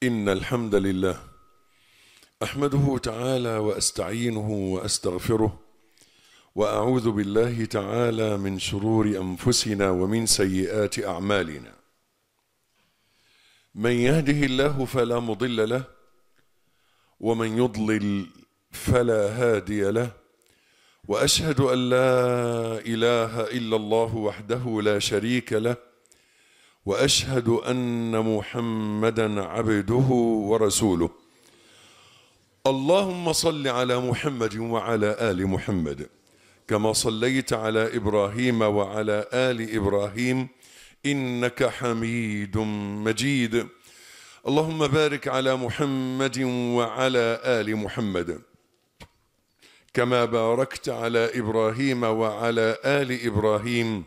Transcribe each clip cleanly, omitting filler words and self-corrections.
إن الحمد لله أحمده تعالى وأستعينه وأستغفره وأعوذ بالله تعالى من شرور أنفسنا ومن سيئات أعمالنا. من يهده الله فلا مضل له ومن يضلل فلا هادي له، وأشهد أن لا إله إلا الله وحده لا شريك له، وأشهد أن محمدا عبده ورسوله. اللهم صل على محمد وعلى آل محمد كما صليت على إبراهيم وعلى آل إبراهيم إنك حميد مجيد. اللهم بارك على محمد وعلى آل محمد كما باركت على إبراهيم وعلى آل إبراهيم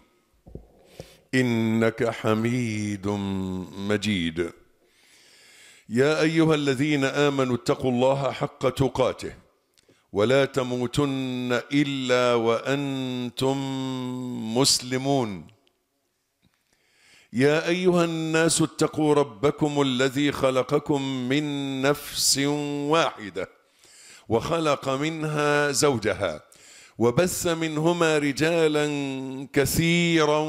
إنك حميد مجيد. يا أيها الذين آمنوا اتقوا الله حق تقاته ولا تموتن إلا وأنتم مسلمون. يا أيها الناس اتقوا ربكم الذي خلقكم من نفس واحدة وخلق منها زوجها وبث منهما رجالا كثيرا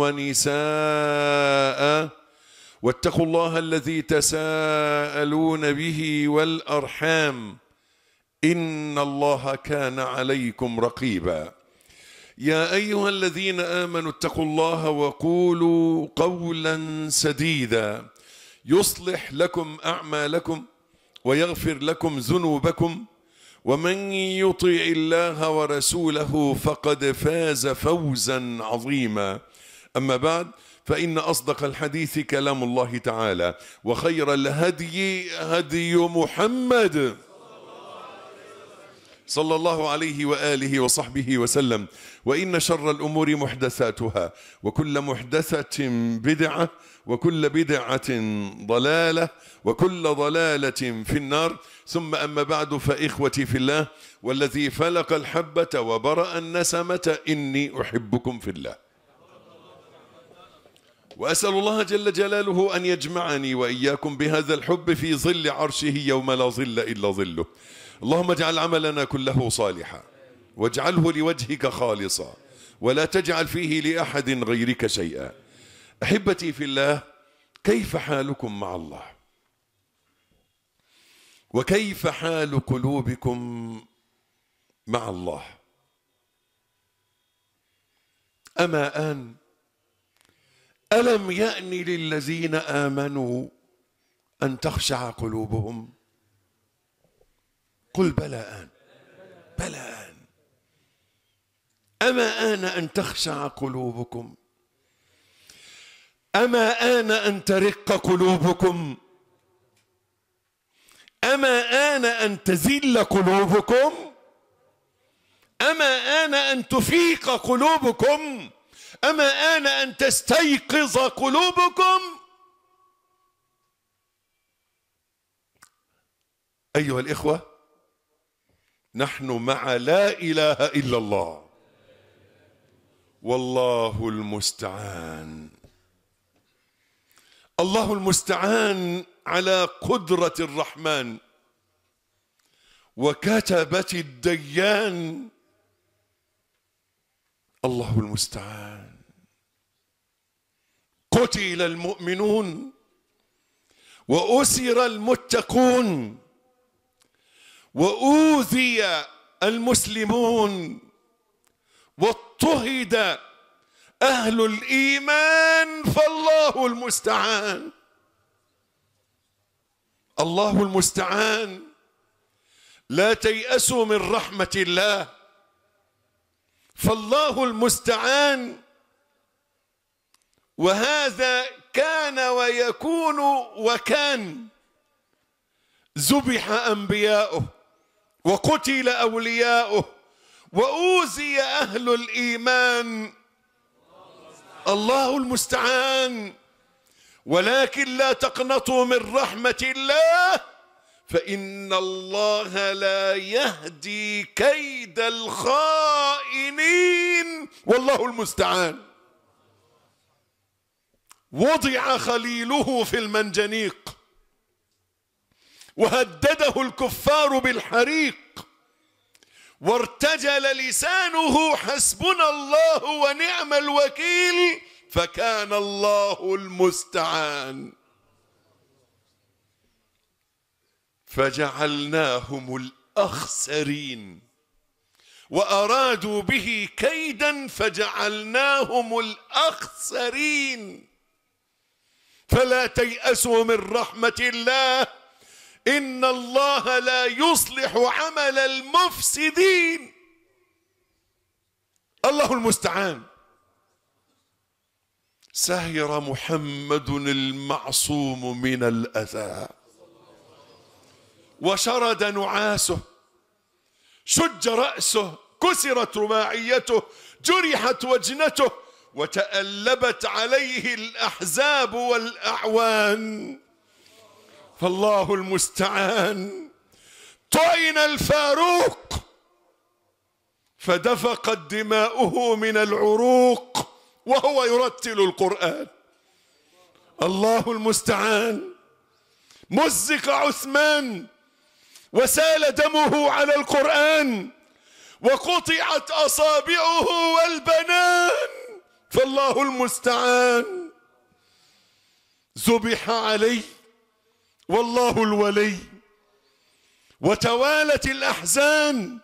ونساء، واتقوا الله الذي تساءلون به والأرحام إن الله كان عليكم رقيبا. يا أيها الذين آمنوا اتقوا الله وقولوا قولا سديدا يصلح لكم أعمالكم ويغفر لكم ذنوبكم، ومن يطع الله ورسوله فقد فاز فوزا عظيما. أما بعد، فإن أصدق الحديث كلام الله تعالى، وخير الهدي هدي محمد صلى الله عليه وآله وصحبه وسلم، وإن شر الأمور محدثاتها، وكل محدثة بدعة، وكل بدعة ضلالة، وكل ضلالة في النار. ثم أما بعد، فإخوتي في الله والذي فلق الحبة وبرأ النسمة إني أحبكم في الله، وأسأل الله جل جلاله أن يجمعني وإياكم بهذا الحب في ظل عرشه يوم لا ظل إلا ظله. اللهم اجعل عملنا كله صالحا واجعله لوجهك خالصا ولا تجعل فيه لأحد غيرك شيئا. أحبتي في الله، كيف حالكم مع الله؟ وكيف حال قلوبكم مع الله؟ أما آن ألم يأن للذين آمنوا أن تخشع قلوبهم؟ قل بلى آن، بلى آن. أما آن أن تخشع قلوبكم؟ أما آن أن ترق قلوبكم؟ أما آن أن تذل قلوبكم؟ أما آن أن تفيق قلوبكم؟ أما آن أن تستيقظ قلوبكم؟ أيها الإخوة، نحن مع لا إله إلا الله، والله المستعان. الله المستعان على قدرة الرحمن وكتبة الديان. الله المستعان. قتل المؤمنون وأسر المتقون وأوذي المسلمون واضطهد أهل الإيمان، فالله المستعان. الله المستعان. لا تيأسوا من رحمة الله، فالله المستعان. وهذا كان ويكون وكان. ذبح أنبياؤه وقتل أولياؤه وأوذي أهل الإيمان. الله المستعان. ولكن لا تقنطوا من رحمة الله، فإن الله لا يهدي كيد الخائنين، والله المستعان. وضع خليله في المنجنيق وهدده الكفار بالحريق، وارتجل لسانه حسبنا الله ونعم الوكيل، فكان الله المستعان. فجعلناهم الأخسرين، وأرادوا به كيدا فجعلناهم الأخسرين. فلا تيأسوا من رحمة الله، إن الله لا يصلح عمل المفسدين. الله المستعان. سهر محمد المعصوم من الأذى، وشرد نعاسه، شج رأسه، كسرت رباعيته، جرحت وجنته، وتألبت عليه الأحزاب والأعوان. فالله المستعان. طعن الفاروق فدفقت دماؤه من العروق وهو يرتل القرآن. الله المستعان. مزق عثمان وسال دمه على القرآن، وقطعت أصابعه والبنان. فالله المستعان. ذبح علي والله الولي، وتوالت الأحزان.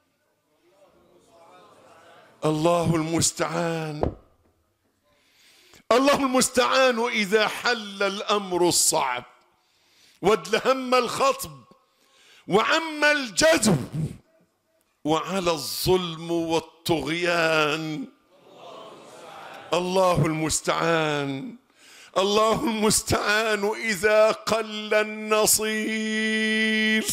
الله المستعان. الله المستعان. إذا حل الأمر الصعب وادلهم الخطب وعم الجدب وعلى الظلم والطغيان. الله المستعان. الله المستعان. إذا قل النصير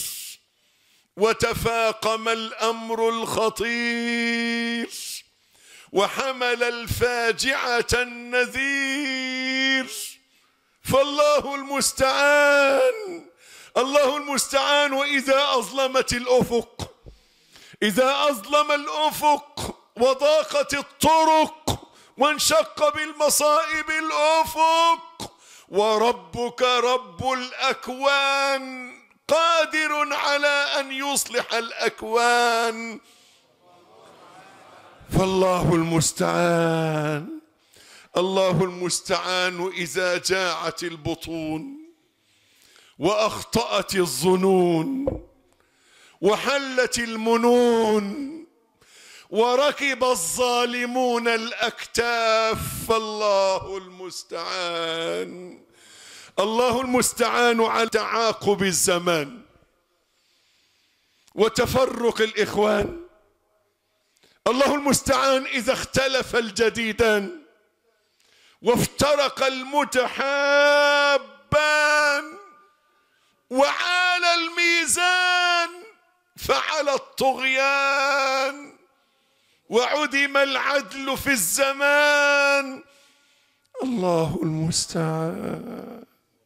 وتفاقم الأمر الخطير وحمل الفاجعة النذير. فالله المستعان. الله المستعان. وإذا أظلمت الأفق، إذا أظلم الأفق وضاقت الطرق وانشق بالمصائب الأفق، وربك رب الأكوان قادر على أن يصلح الأكوان. فالله المستعان. الله المستعان. إذا جاعت البطون وأخطأت الظنون وحلت المنون وركب الظالمون الأكتاف. فالله المستعان. الله المستعان على تعاقب الزمان وتفرق الإخوان. الله المستعان. إذا اختلف الجديدان وافترق المتحابان وعلى الميزان فعلى الطغيان وعدم العدل في الزمان. الله المستعان.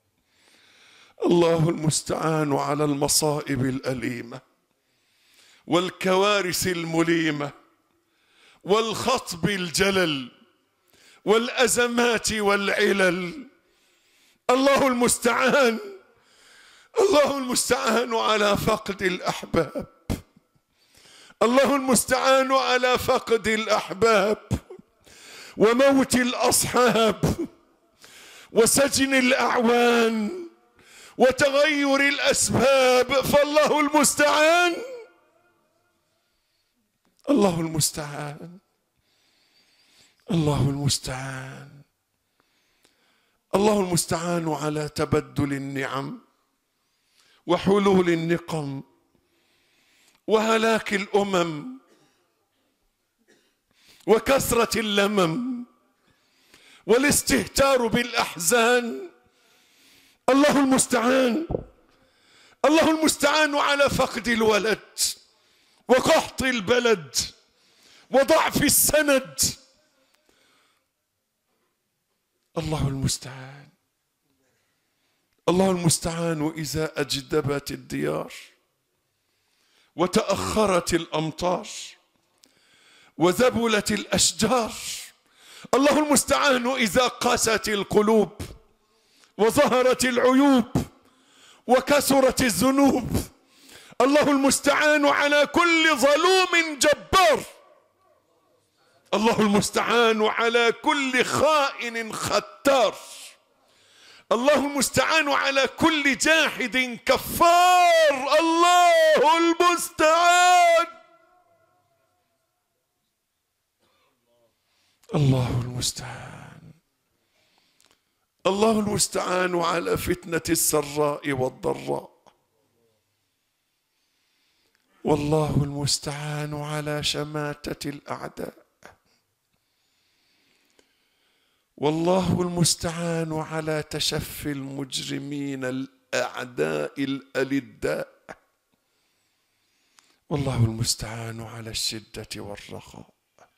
الله المستعان على المصائب الأليمة والكوارث المليمة والخطب الجلل والأزمات والعلل. الله المستعان. الله المستعان على فقد الأحباب. الله المستعان على فقد الأحباب وموت الأصحاب وسجن الأعوان وتغير الأسباب. فالله المستعان. الله المستعان. الله المستعان. الله المستعان على تبدل النعم وحلول النقم وهلاك الأمم وكثرة اللمم والاستهتار بالأحزان. الله المستعان. الله المستعان على فقد الولد وقحط البلد وضعف السند. الله المستعان. الله المستعان. وإذا أجدبت الديار وتأخرت الأمطار وذبلت الأشجار. الله المستعان. إذا قست القلوب وظهرت العيوب وكثرت الذنوب. الله المستعان على كل ظلوم جبار. الله المستعان على كل خائن ختار. الله المستعان على كل جاحد كفار. الله المستعان. الله المستعان. الله المستعان على فتنة السراء والضراء. والله المستعان على شماتة الأعداء. والله المستعان على تشفي المجرمين الأعداء الألداء. والله المستعان على الشدة والرخاء.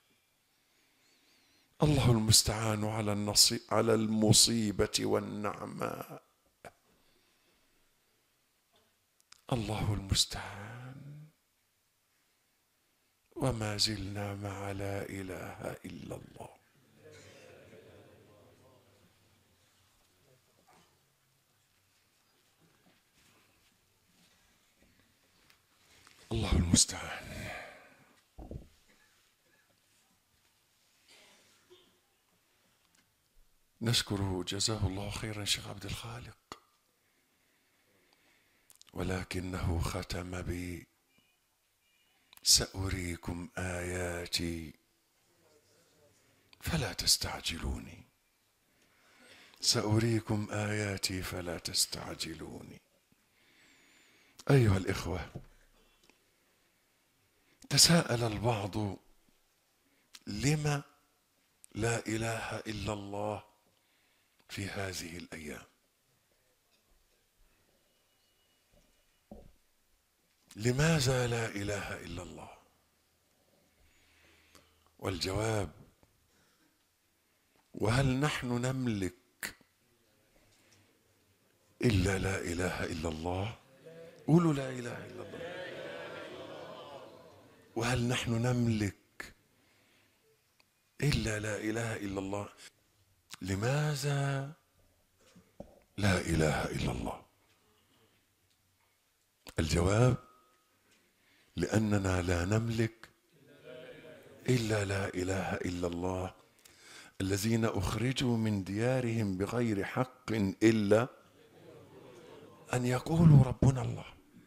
الله المستعان على المصيبة والنعماء. الله المستعان. وما زلنا مع لا إله إلا الله. الله المستعان. نشكره جزاه الله خيرا شيخ عبد الخالق، ولكنه ختم بي: سأريكم آياتي فلا تستعجلوني. سأريكم آياتي فلا تستعجلوني. أيها الإخوة، تساءل البعض: لما لا إله إلا الله في هذه الأيام؟ لماذا لا إله إلا الله؟ والجواب: وهل نحن نملك إلا لا إله إلا الله؟ قولوا لا إله إلا الله. وهل نحن نملك إلا لا إله إلا الله؟ لماذا لا إله إلا الله؟ الجواب: لأننا لا نملك إلا لا إله إلا الله، الذين أخرجوا من ديارهم بغير حق إلا أن يقولوا ربنا الله،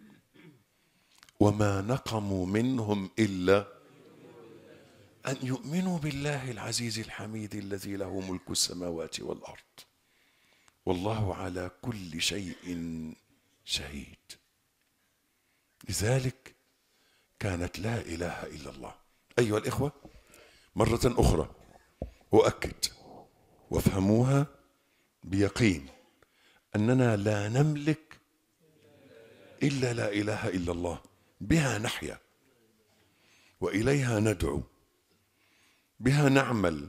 وما نقموا منهم إلا أن يؤمنوا بالله العزيز الحميد الذي له ملك السماوات والأرض، والله على كل شيء شهيد. لذلك كانت لا إله إلا الله. أيها الإخوة، مرة أخرى أؤكد وافهموها بيقين أننا لا نملك إلا لا إله إلا الله. بها نحيا وإليها ندعو، بها نعمل،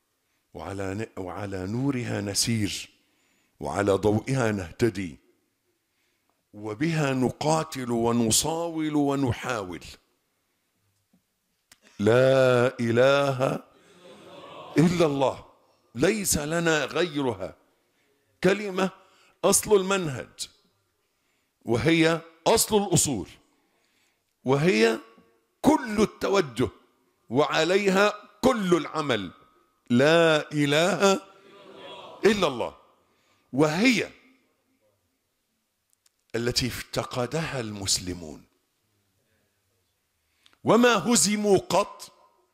وعلى نورها نسير، وعلى ضوئها نهتدي، وبها نقاتل ونصاول ونحاول. لا إله إلا الله، ليس لنا غيرها. كلمة أصل المنهج، وهي أصل الأصول، وهي كل التوجه، وعليها كل العمل. لا إله إلا الله، وهي التي افتقدها المسلمون، وما هزموا قط،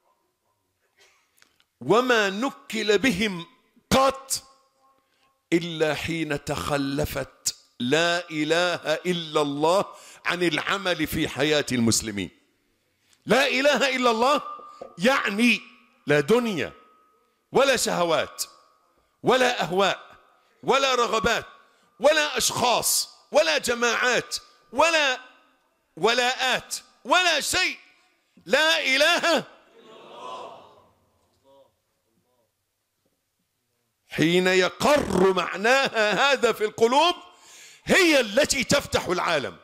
وما نكل بهم قط، إلا حين تخلفت لا إله إلا الله عن العمل في حياة المسلمين. لا إله إلا الله يعني لا دنيا ولا شهوات ولا أهواء ولا رغبات ولا أشخاص ولا جماعات ولا ولاءات ولا شيء. لا إله حين يقر معناها هذا في القلوب هي التي تفتح العالم.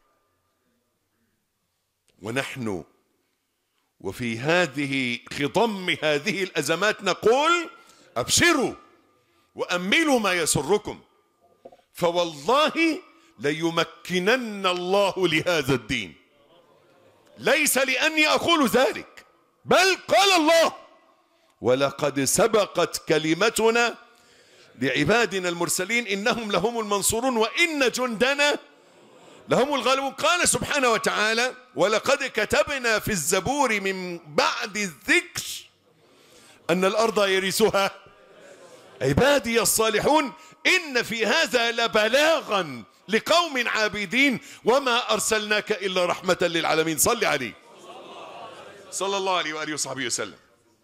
ونحن وفي خضم هذه الأزمات نقول: أبشروا وأملوا ما يسركم، فوالله ليمكنن الله لهذا الدين. ليس لأني أقول ذلك، بل قال الله: ولقد سبقت كلمتنا لعبادنا المرسلين إنهم لهم المنصورون وإن جندنا لهم الغالبون. قال سبحانه وتعالى: ولقد كتبنا في الزبور من بعد الذكر أن الأرض يرثها عبادي الصالحون إن في هذا لبلاغا لقوم عابدين وما أرسلناك إلا رحمة للعالمين. صل عليه صلى الله عليه وآله وصحبه وسلم.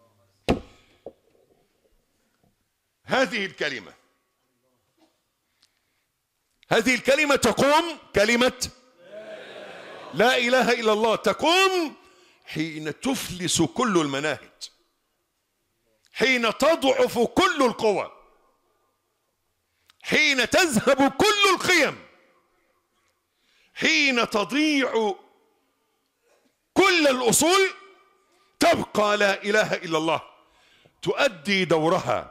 هذه الكلمة تقوم كلمة لا إله إلا الله، تقوم حين تفلس كل المناهج، حين تضعف كل القوى، حين تذهب كل القيم، حين تضيع كل الأصول، تبقى لا إله إلا الله تؤدي دورها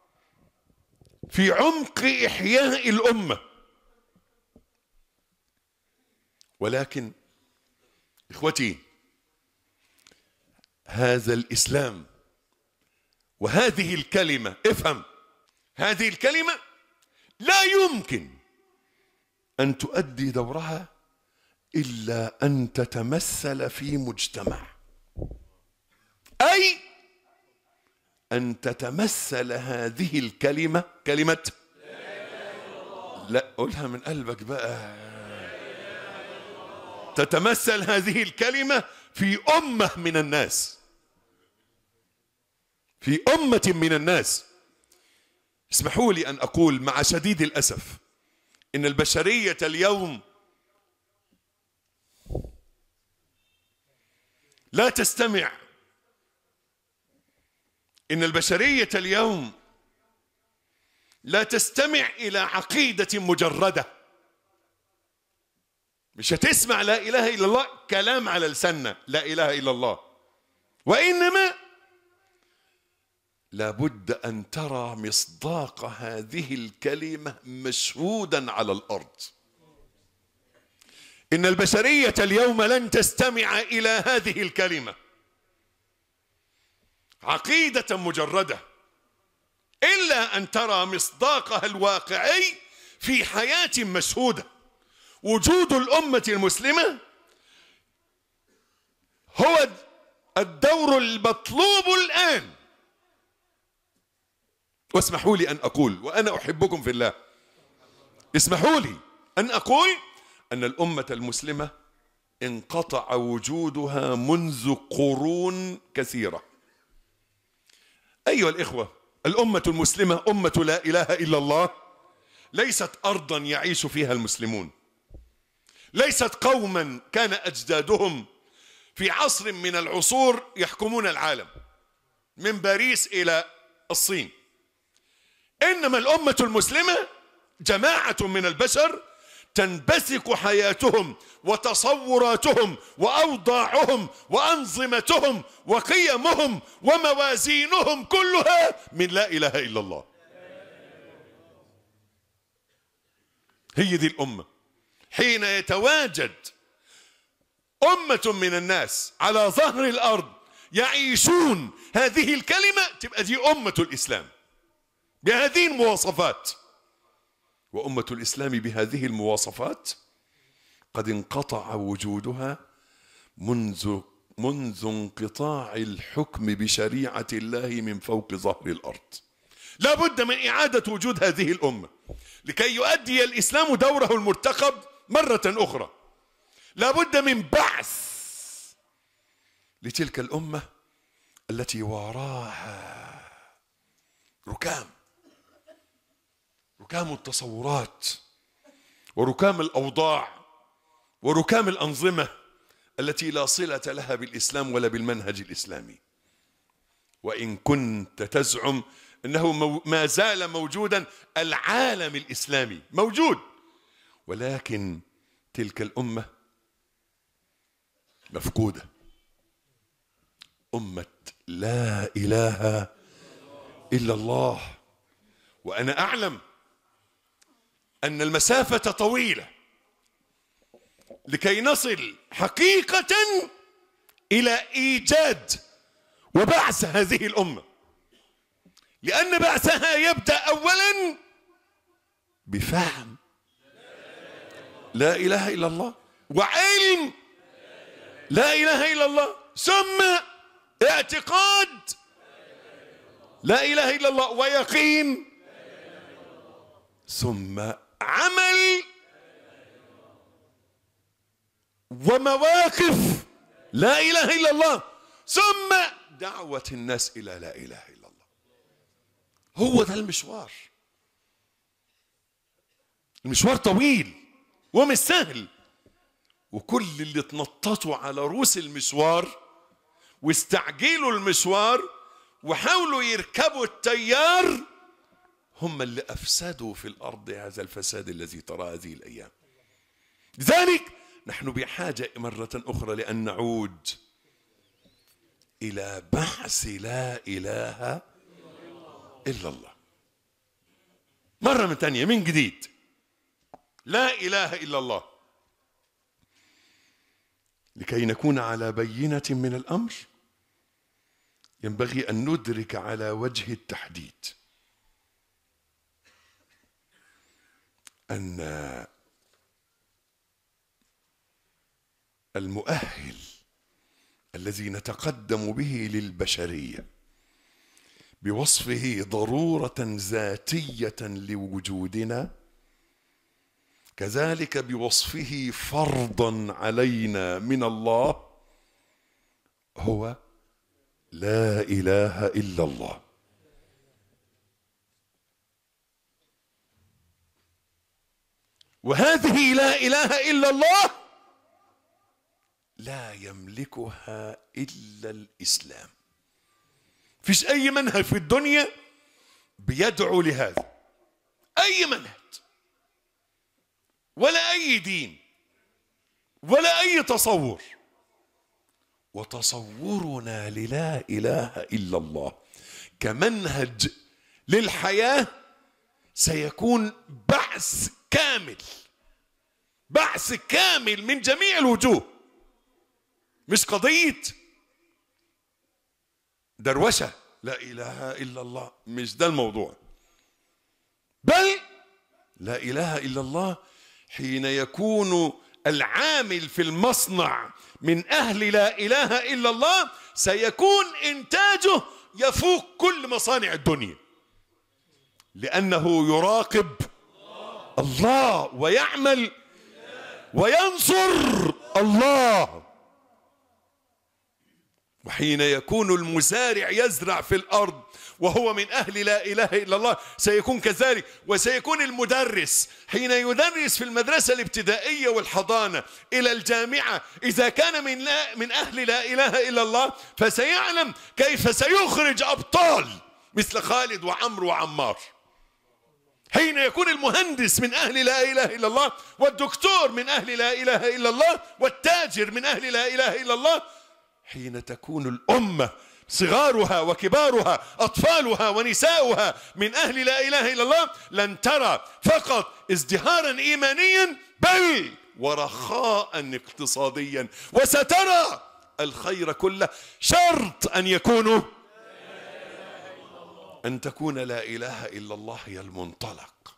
في عمق إحياء الأمة. ولكن إخوتي، هذا الإسلام وهذه الكلمة، افهم، هذه الكلمة لا يمكن أن تؤدي دورها إلا أن تتمثل في مجتمع، أي أن تتمثل هذه الكلمة، كلمة لا قولها من قلبك بقى، تتمثل هذه الكلمة في أمة من الناس، في أمة من الناس. اسمحوا لي أن أقول مع شديد الأسف إن البشرية اليوم لا تستمع، إن البشرية اليوم لا تستمع إلى عقيدة مجردة. مش هتسمع لا إله إلا الله كلام على لساننا لا إله إلا الله، وإنما لابد أن ترى مصداق هذه الكلمة مشهودا على الأرض. إن البشرية اليوم لن تستمع إلى هذه الكلمة عقيدة مجردة إلا أن ترى مصداقها الواقعي في حياة مشهودة. وجود الأمة المسلمة هو الدور المطلوب الآن. واسمحوا لي أن أقول، وأنا أحبكم في الله، اسمحوا لي أن أقول أن الأمة المسلمة انقطع وجودها منذ قرون كثيرة. أيها الإخوة، الأمة المسلمة أمة لا إله إلا الله ليست أرضا يعيش فيها المسلمون، ليست قوما كان أجدادهم في عصر من العصور يحكمون العالم من باريس إلى الصين. إنما الأمة المسلمة جماعة من البشر تنبثق حياتهم وتصوراتهم وأوضاعهم وأنظمتهم وقيمهم وموازينهم كلها من لا إله إلا الله. هي دي الأمة. حين يتواجد أمة من الناس على ظهر الأرض يعيشون هذه الكلمة، تبقى دي أمة الإسلام بهذه المواصفات. وأمة الإسلام بهذه المواصفات قد انقطع وجودها منذ انقطاع الحكم بشريعة الله من فوق ظهر الأرض. لا بد من إعادة وجود هذه الأمة لكي يؤدي الإسلام دوره المرتقب مرة أخرى. لا بد من بعث لتلك الأمة التي وراها ركام التصورات وركام الأوضاع وركام الأنظمة التي لا صلة لها بالإسلام ولا بالمنهج الإسلامي. وإن كنت تزعم أنه ما زال موجودا، العالم الإسلامي موجود، ولكن تلك الأمة مفقودة. أمة لا إله إلا الله. وأنا أعلم أن المسافة طويلة لكي نصل حقيقة إلى إيجاد وبعث هذه الأمة، لأن بعثها يبدأ أولا بفهم لا إله إلا الله، وعلم لا إله إلا الله، ثم اعتقاد لا إله إلا الله، ويقين، ثم عمل ومواقف لا إله إلا الله، ثم دعوة الناس إلى لا إله إلا الله. هو ده المشوار. المشوار طويل ومش سهل، وكل اللي اتنططوا على روس المشوار واستعجلوا المشوار وحاولوا يركبوا التيار هم اللي أفسدوا في الأرض هذا الفساد الذي ترى هذه الأيام. لذلك نحن بحاجة مرة أخرى لأن نعود إلى بعث لا إله إلا الله مرة من تانية من جديد. لا إله إلا الله، لكي نكون على بينة من الأمر ينبغي أن ندرك على وجه التحديد أن المؤهل الذي نتقدم به للبشرية بوصفه ضرورة ذاتية لوجودنا، كذلك بوصفه فرضا علينا من الله، هو لا إله إلا الله. وهذه لا إله إلا الله لا يملكها إلا الإسلام. فيش أي منهج في الدنيا بيدعو لهذا، أي منهج ولا أي دين ولا أي تصور. وتصورنا للا إله إلا الله كمنهج للحياة سيكون بعث كامل، بعث كامل من جميع الوجوه، مش قضية دروشة لا إله إلا الله، مش ده الموضوع. بل لا إله إلا الله حين يكون العامل في المصنع من أهل لا إله إلا الله سيكون إنتاجه يفوق كل مصانع الدنيا، لأنه يراقب الله ويعمل وينصر الله. وحين يكون المزارع يزرع في الأرض وهو من أهل لا إله إلا الله سيكون كذلك. وسيكون المدرس حين يدرس في المدرسة الابتدائية والحضانة إلى الجامعة إذا كان من أهل لا إله إلا الله فسيعلم كيف سيخرج أبطال مثل خالد وعمرو وعمار. حين يكون المهندس من أهل لا إله إلا الله، والدكتور من أهل لا إله إلا الله، والتاجر من أهل لا إله إلا الله، حين تكون الأمة صغارها وكبارها أطفالها ونساؤها من أهل لا إله إلا الله لن ترى فقط ازدهارا إيمانيا بل ورخاء اقتصاديا، وسترى الخير كله. شرط أن يكونوا أن تكون لا إله إلا الله هي المنطلق،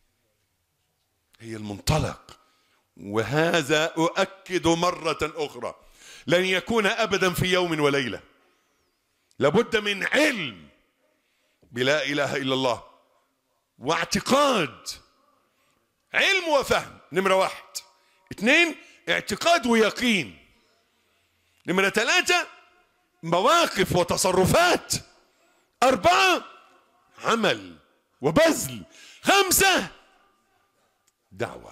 هي المنطلق. وهذا أؤكد مرة أخرى لن يكون أبدا في يوم وليلة، لابد من علم بلا إله إلا الله واعتقاد، علم وفهم نمرة 1. 2 اعتقاد ويقين. نمرة 3 مواقف وتصرفات. 4 عمل وبذل. 5 دعوة.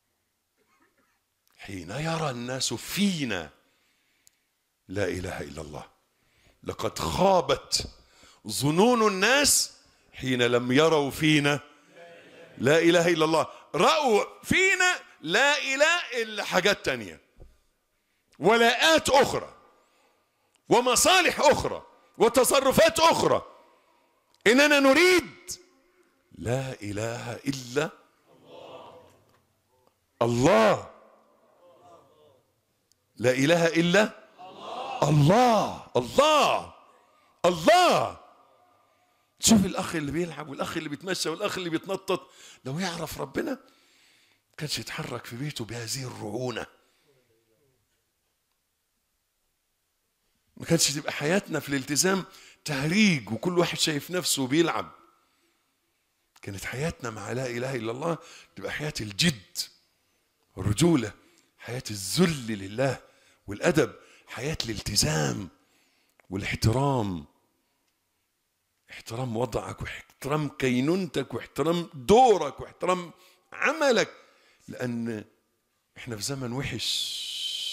حين يرى الناس فينا لا إله إلا الله لقد خابت ظنون الناس حين لم يروا فينا لا إله إلا الله. رأوا فينا لا إله إلا حاجات تانية ولاءات أخرى ومصالح أخرى وتصرفات أخرى، إننا نريد لا إله إلا الله. لا إله إلا الله. الله الله. شوف الأخ اللي بيلعب والأخ اللي بيتمشى والأخ اللي بيتنطط، لو يعرف ربنا كانش يتحرك في بيته بهذه الرعونة، ما كانش تبقى حياتنا في الالتزام تهريج وكل واحد شايف نفسه بيلعب. كانت حياتنا مع لا إله إلا الله تبقى حياة الجد والرجولة، حياة الذل لله والأدب، حياة الالتزام والاحترام، احترام وضعك واحترام كينونتك واحترام دورك واحترام عملك، لأن احنا في زمن وحش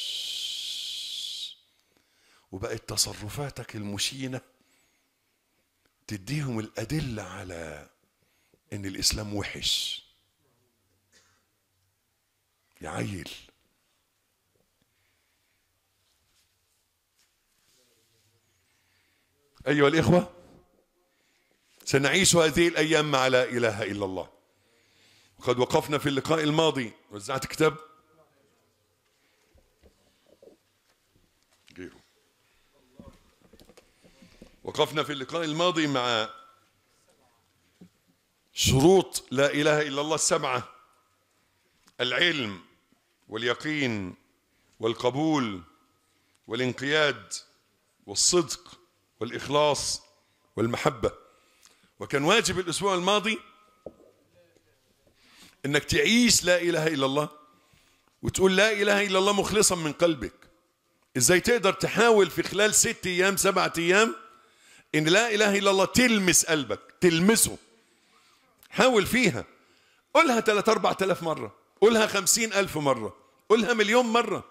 وبقت تصرفاتك المشينة تديهم الأدلة على إن الإسلام وحش. يا عيل، أيها الإخوة، سنعيش هذه الأيام مع لا إله إلا الله. وقد وقفنا في اللقاء الماضي، وزعت كتاب غيره، وقفنا في اللقاء الماضي مع شروط لا إله إلا الله السبعة: العلم واليقين والقبول والانقياد والصدق والإخلاص والمحبة. وكان واجب الأسبوع الماضي إنك تعيش لا إله إلا الله وتقول لا إله إلا الله مخلصا من قلبك. إزاي تقدر تحاول في خلال 6 أيام 7 أيام إن لا إله إلا الله تلمس قلبك، تلمسه. حاول فيها، قولها 3-4 آلاف مرة، قولها 50,000 مرة، قولها 1,000,000 مرة.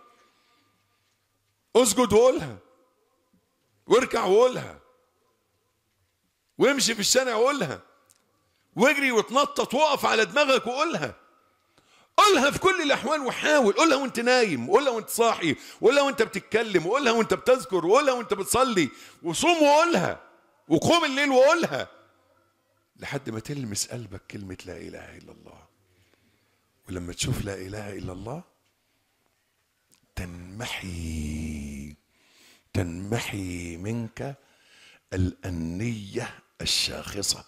اسجد وقولها، واركع وقولها، وامشي في الشارع وقولها، واجري وتنطط وقف على دماغك وقولها. قولها في كل الأحوال، وحاول قولها وانت نايم، وقولها وانت صاحي، وقولها وانت بتتكلم، وقولها وانت بتذكر، وقولها وانت بتصلي، وصوم وقولها، وقوم الليل وقولها، لحد ما تلمس قلبك كلمة لا إله إلا الله. ولما تشوف لا إله إلا الله تنمحي منك الأنية الشاخصة،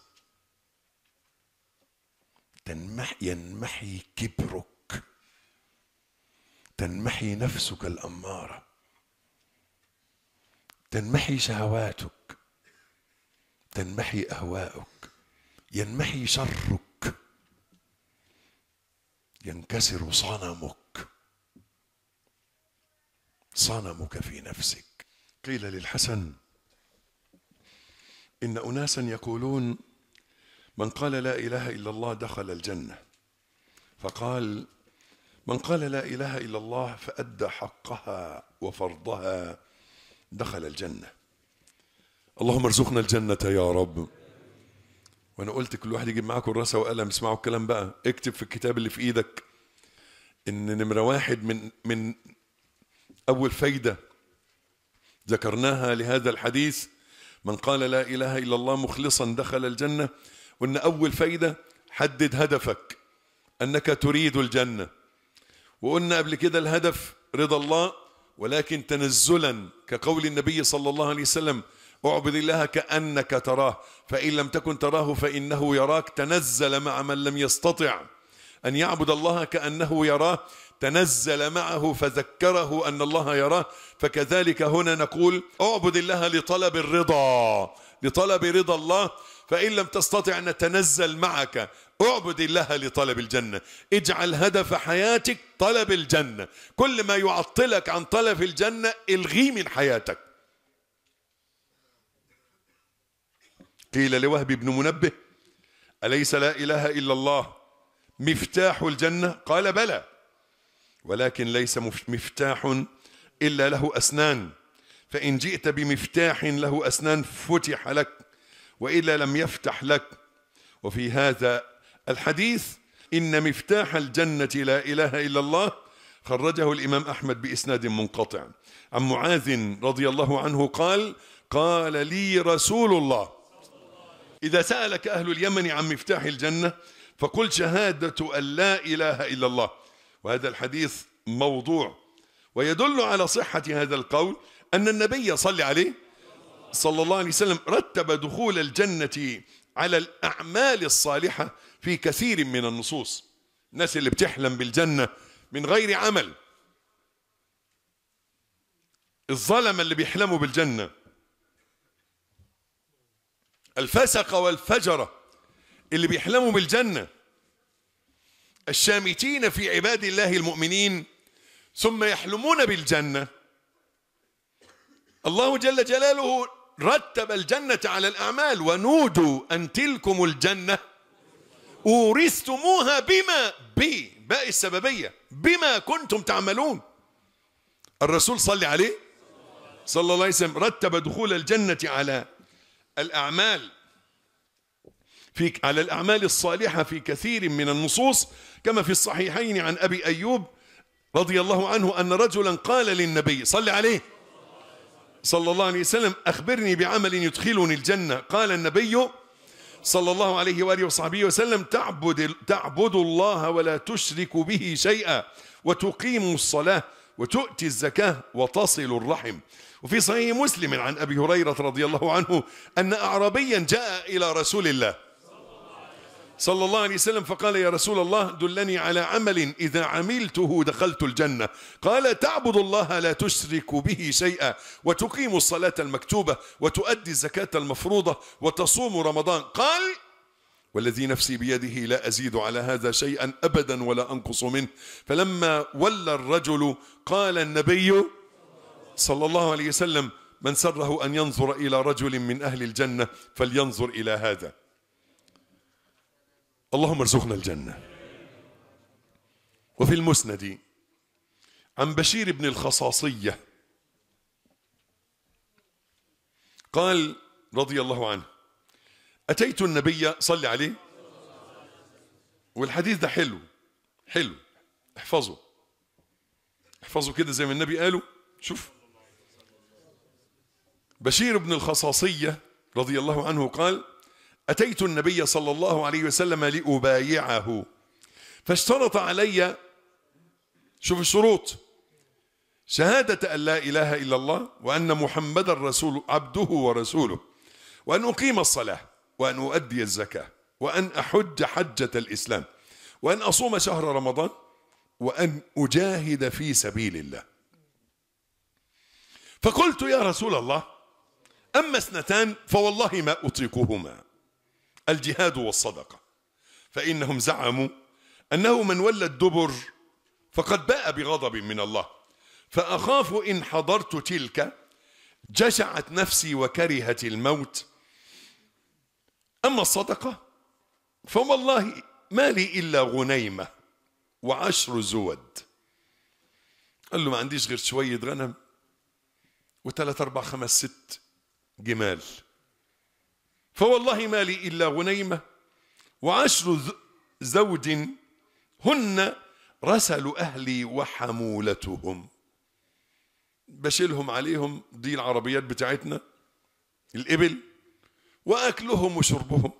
ينمحي كبرك، تنمحي نفسك الأمارة، تنمحي شهواتك، تنمحي أهواؤك، ينمحي شرك، ينكسر صنمك في نفسك. قيل للحسن: إن أناسا يقولون من قال لا إله إلا الله دخل الجنة، فقال: من قال لا إله إلا الله فأدى حقها وفرضها دخل الجنة. اللهم ارزقنا الجنة يا رب. وأنا قلت كل واحد يجيب معاه كراسة وقلم، اسمعوا الكلام بقى، اكتب في الكتاب اللي في إيدك إن نمرة 1 من أول فايدة ذكرناها لهذا الحديث: من قال لا إله إلا الله مخلصا دخل الجنة. وإن أول فايدة: حدد هدفك أنك تريد الجنة. وقلنا قبل كده الهدف رضا الله، ولكن تنزلا، كقول النبي صلى الله عليه وسلم: اعبد الله كأنك تراه فإن لم تكن تراه فإنه يراك. تنزل مع من لم يستطع أن يعبد الله كأنه يراه، تنزل معه فذكره أن الله يراه. فكذلك هنا نقول: اعبد الله لطلب الرضا، لطلب رضا الله، فإن لم تستطع أن نتنزل معك اعبد الله لطلب الجنة. اجعل هدف حياتك طلب الجنة، كل ما يعطلك عن طلب الجنة الغيه من حياتك. قيل لوهب بن منبه: أليس لا إله إلا الله مفتاح الجنة؟ قال: بلى، ولكن ليس مفتاح إلا له أسنان، فإن جئت بمفتاح له أسنان فتح لك، وإلا لم يفتح لك. وفي هذا الحديث إن مفتاح الجنة لا إله إلا الله، خرجه الإمام أحمد بإسناد منقطع عن معاذ رضي الله عنه قال: قال لي رسول الله: إذا سألك أهل اليمن عن مفتاح الجنة فقل شهادة أن لا إله إلا الله. وهذا الحديث موضوع، ويدل على صحة هذا القول أن النبي صلى عليه صلى الله عليه وسلم رتب دخول الجنة على الأعمال الصالحة في كثير من النصوص. الناس اللي بتحلم بالجنة من غير عمل، الظلمة اللي بيحلموا بالجنة، الفسق والفجرة اللي بيحلموا بالجنة، الشامتين في عباد الله المؤمنين ثم يحلمون بالجنة. الله جل جلاله رتب الجنة على الأعمال، ونودوا أن تلكم الجنة أورثتموها باء السببية بما كنتم تعملون. الرسول صلى عليه صلى الله عليه وسلم رتب دخول الجنة على الأعمال على الأعمال الصالحة في كثير من النصوص، كما في الصحيحين عن أبي أيوب رضي الله عنه أن رجلا قال للنبي صلى عليه صلى الله عليه وسلم: أخبرني بعمل يدخلني الجنة. قال النبي صلى الله عليه وآله وصحبه وسلم: تعبد الله ولا تشرك به شيئا، وتقيم الصلاة، وتؤتي الزكاة، وتصل الرحم. وفي صحيح مسلم عن أبي هريرة رضي الله عنه أن أعرابيا جاء إلى رسول الله صلى الله عليه وسلم فقال: يا رسول الله دلني على عمل إذا عملته دخلت الجنة. قال: تعبد الله لا تشرك به شيئا، وتقيم الصلاة المكتوبة، وتؤدي الزكاة المفروضة، وتصوم رمضان. قال: والذي نفسي بيده لا أزيد على هذا شيئا أبدا ولا أنقص منه. فلما ولى الرجل قال النبي صلى الله عليه وسلم: من سره أن ينظر إلى رجل من أهل الجنة فلينظر إلى هذا. اللهم ارزقنا الجنة. وفي المسند عن بشير بن الخصاصية قال رضي الله عنه: أتيت النبي صلى عليه، والحديث ده حلو احفظه كده زي ما النبي قاله. شوف، بشير بن الخصاصية رضي الله عنه قال: أتيت النبي صلى الله عليه وسلم لأبايعه، فاشترط علي، شوف الشروط: شهادة أن لا إله إلا الله، وأن محمدا رسول عبده ورسوله، وأن أقيم الصلاة، وأن أؤدي الزكاة، وأن أحج حجة الإسلام، وأن أصوم شهر رمضان، وأن أجاهد في سبيل الله. فقلت: يا رسول الله، أما اثنتان فوالله ما أطيقهما، الجهاد والصدقة، فإنهم زعموا أنه من ولى الدبر فقد باء بغضب من الله، فأخاف إن حضرت تلك جشعت نفسي وكرهت الموت. أما الصدقة فوالله ما لي إلا غنيمة و10 زود. قال له: ما عنديش غير شوية غنم و3 4 5 6 جمال، فوالله ما لي إلا غنيمة و10 زوج هن رسل أهلي وحمولتهم. بشيلهم عليهم، دي العربيات بتاعتنا، الإبل، وأكلهم وشربهم.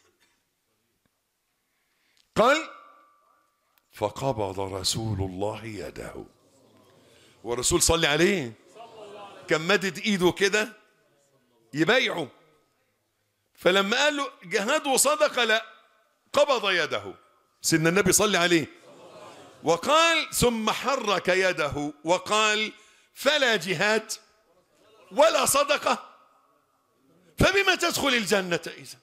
قال: فقبض رسول الله يده، والرسول صلى عليه كان مدد ايده كده يبايعه، فلما قال له جهاد وصدقه لا، قبض يده سيدنا النبي صلى عليه وقال، ثم حرك يده وقال: فلا جهاد ولا صدقه فبما تدخل الجنه اذا.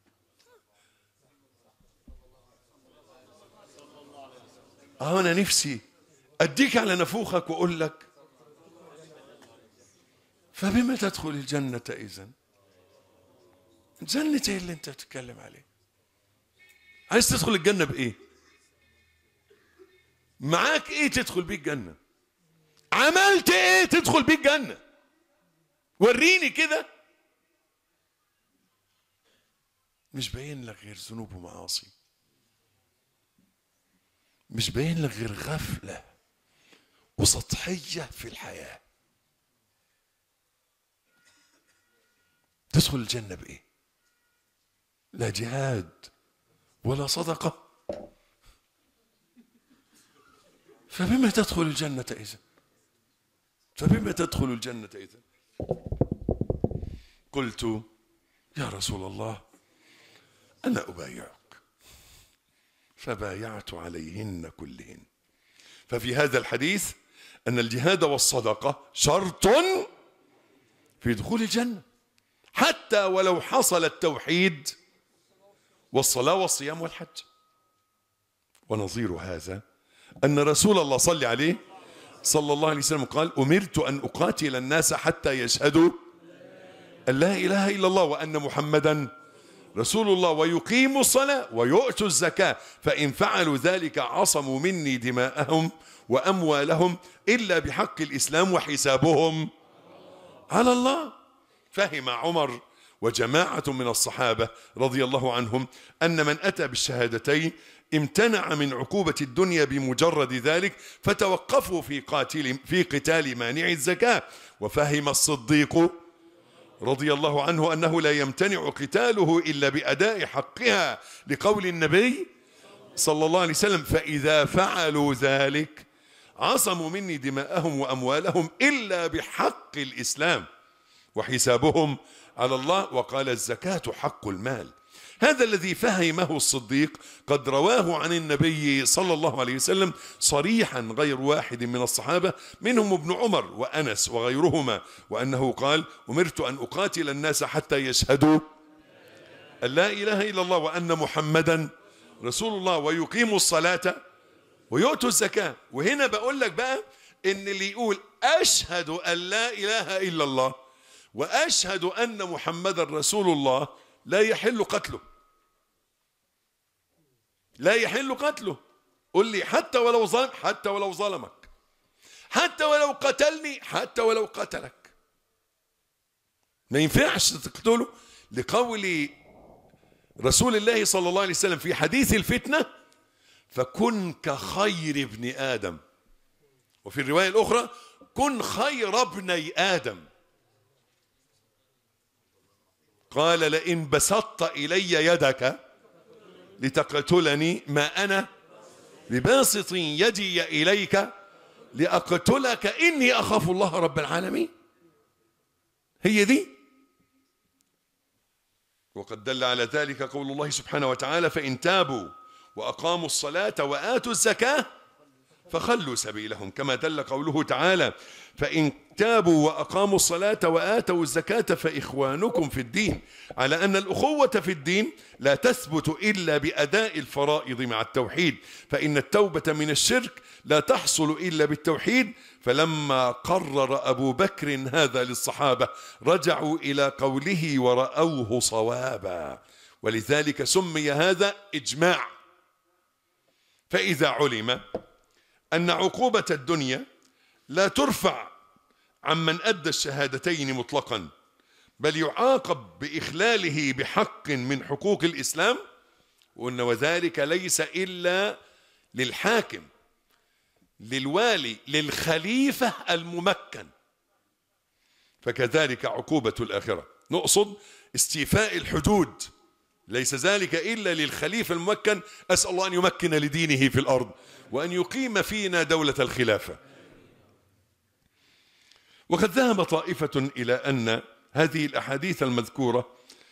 انا نفسي اديك على نفوخك واقول لك: فبما تدخل الجنة إذن؟ جنة ايه اللي انت بتتكلم عليه؟ عايز تدخل الجنة بإيه؟ معاك إيه تدخل بيه الجنة؟ عملت إيه تدخل بيه الجنة؟ وريني كده. مش باين لك غير ذنوب ومعاصي، مش باين لك غير غفلة وسطحية في الحياة. تدخل الجنة بإيه؟ لا جهاد ولا صدقة، فبما تدخل الجنة إذن؟ فبما تدخل الجنة إذن؟ قلت يا رسول الله أنا أبايعك، فبايعت عليهن كلهن. ففي هذا الحديث أن الجهاد والصدقة شرط في دخول الجنة، حتى ولو حصل التوحيد والصلاة والصيام والحج. ونظير هذا أن رسول الله صلى عليه صلى الله عليه وسلم قال أمرت أن أقاتل الناس حتى يشهدوا أن لا إله إلا الله وأن محمدا رسول الله ويقيموا الصلاة ويؤتوا الزكاة، فإن فعلوا ذلك عصموا مني دماءهم وأموالهم إلا بحق الإسلام وحسابهم على الله. فهم عمر وجماعة من الصحابة رضي الله عنهم أن من أتى بالشهادتين امتنع من عقوبة الدنيا بمجرد ذلك، فتوقفوا في قتال مانع الزكاة. وفهم الصديق رضي الله عنه أنه لا يمتنع قتاله إلا بأداء حقها، لقول النبي صلى الله عليه وسلم فإذا فعلوا ذلك عصموا مني دماءهم وأموالهم إلا بحق الإسلام وحسابهم على الله. وقال الزكاة حق المال. هذا الذي فهمه الصديق قد رواه عن النبي صلى الله عليه وسلم صريحا غير واحد من الصحابة، منهم ابن عمر وأنس وغيرهما، وأنه قال أمرت أن أقاتل الناس حتى يشهدوا أن لا إله إلا الله وأن محمدا رسول الله ويقيموا الصلاة ويؤتوا الزكاة. وهنا بقول لك بقى إن اللي يقول أشهد أن لا إله إلا الله وأشهد أن محمدا رسول الله لا يحل قتله، لا يحل قتله. قل لي حتى ولو ظلم، حتى ولو ظلمك، حتى ولو قتلني، حتى ولو قتلك، ما ينفعش تقتله، لقول رسول الله صلى الله عليه وسلم في حديث الفتنة فكن كخير ابن آدم، وفي الرواية الأخرى كن خير ابني آدم. قال لئن بسطت إلي يدك لتقتلني ما أنا بباسط يدي إليك لأقتلك إني أخاف الله رب العالمين. هي دي. وقد دل على ذلك قول الله سبحانه وتعالى فإن تابوا وأقاموا الصلاة وآتوا الزكاة فخلوا سبيلهم، كما دل قوله تعالى فإن تابوا وأقاموا الصلاة وآتوا الزكاة فإخوانكم في الدين، على أن الأخوة في الدين لا تثبت إلا بأداء الفرائض مع التوحيد، فإن التوبة من الشرك لا تحصل إلا بالتوحيد. فلما قرر أبو بكر هذا للصحابة رجعوا إلى قوله ورأوه صوابا، ولذلك سمي هذا إجماع. فإذا علم أن عقوبة الدنيا لا ترفع عمن أدى الشهادتين مطلقا، بل يعاقب بإخلاله بحق من حقوق الإسلام، وذلك ليس إلا للحاكم، للوالي، للخليفة الممكن، فكذلك عقوبة الآخرة. نقصد استيفاء الحدود، ليس ذلك إلا للخليفة الممكن. أسأل الله أن يمكن لدينه في الأرض وأن يقيم فينا دولة الخلافة. وقد ذهب طائفة إلى أن هذه الأحاديث المذكورة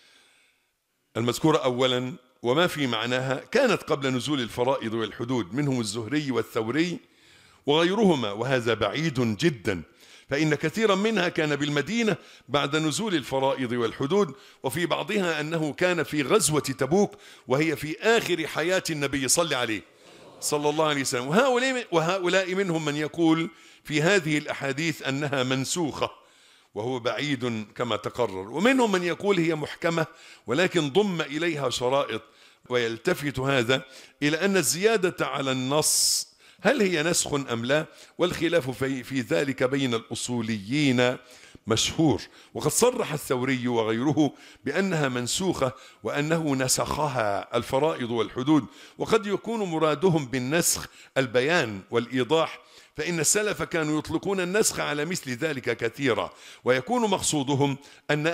أولا وما في معناها كانت قبل نزول الفرائض والحدود، منهم الزهري والثوري وغيرهما، وهذا بعيد جدا، فإن كثيرا منها كان بالمدينة بعد نزول الفرائض والحدود، وفي بعضها أنه كان في غزوة تبوك وهي في آخر حياة النبي صلى الله عليه وسلم. وهؤلاء منهم من يقول في هذه الأحاديث أنها منسوخة، وهو بعيد كما تقرر، ومنهم من يقول هي محكمة ولكن ضم إليها شرائط. ويلتفت هذا إلى أن الزيادة على النص هل هي نسخ أم لا، والخلاف في ذلك بين الأصوليين مشهور. وقد صرح الثوري وغيره بأنها منسوخة وأنه نسخها الفرائض والحدود، وقد يكون مرادهم بالنسخ البيان والإيضاح، فإن السلف كانوا يطلقون النسخ على مثل ذلك كثيرا، ويكون مقصودهم أن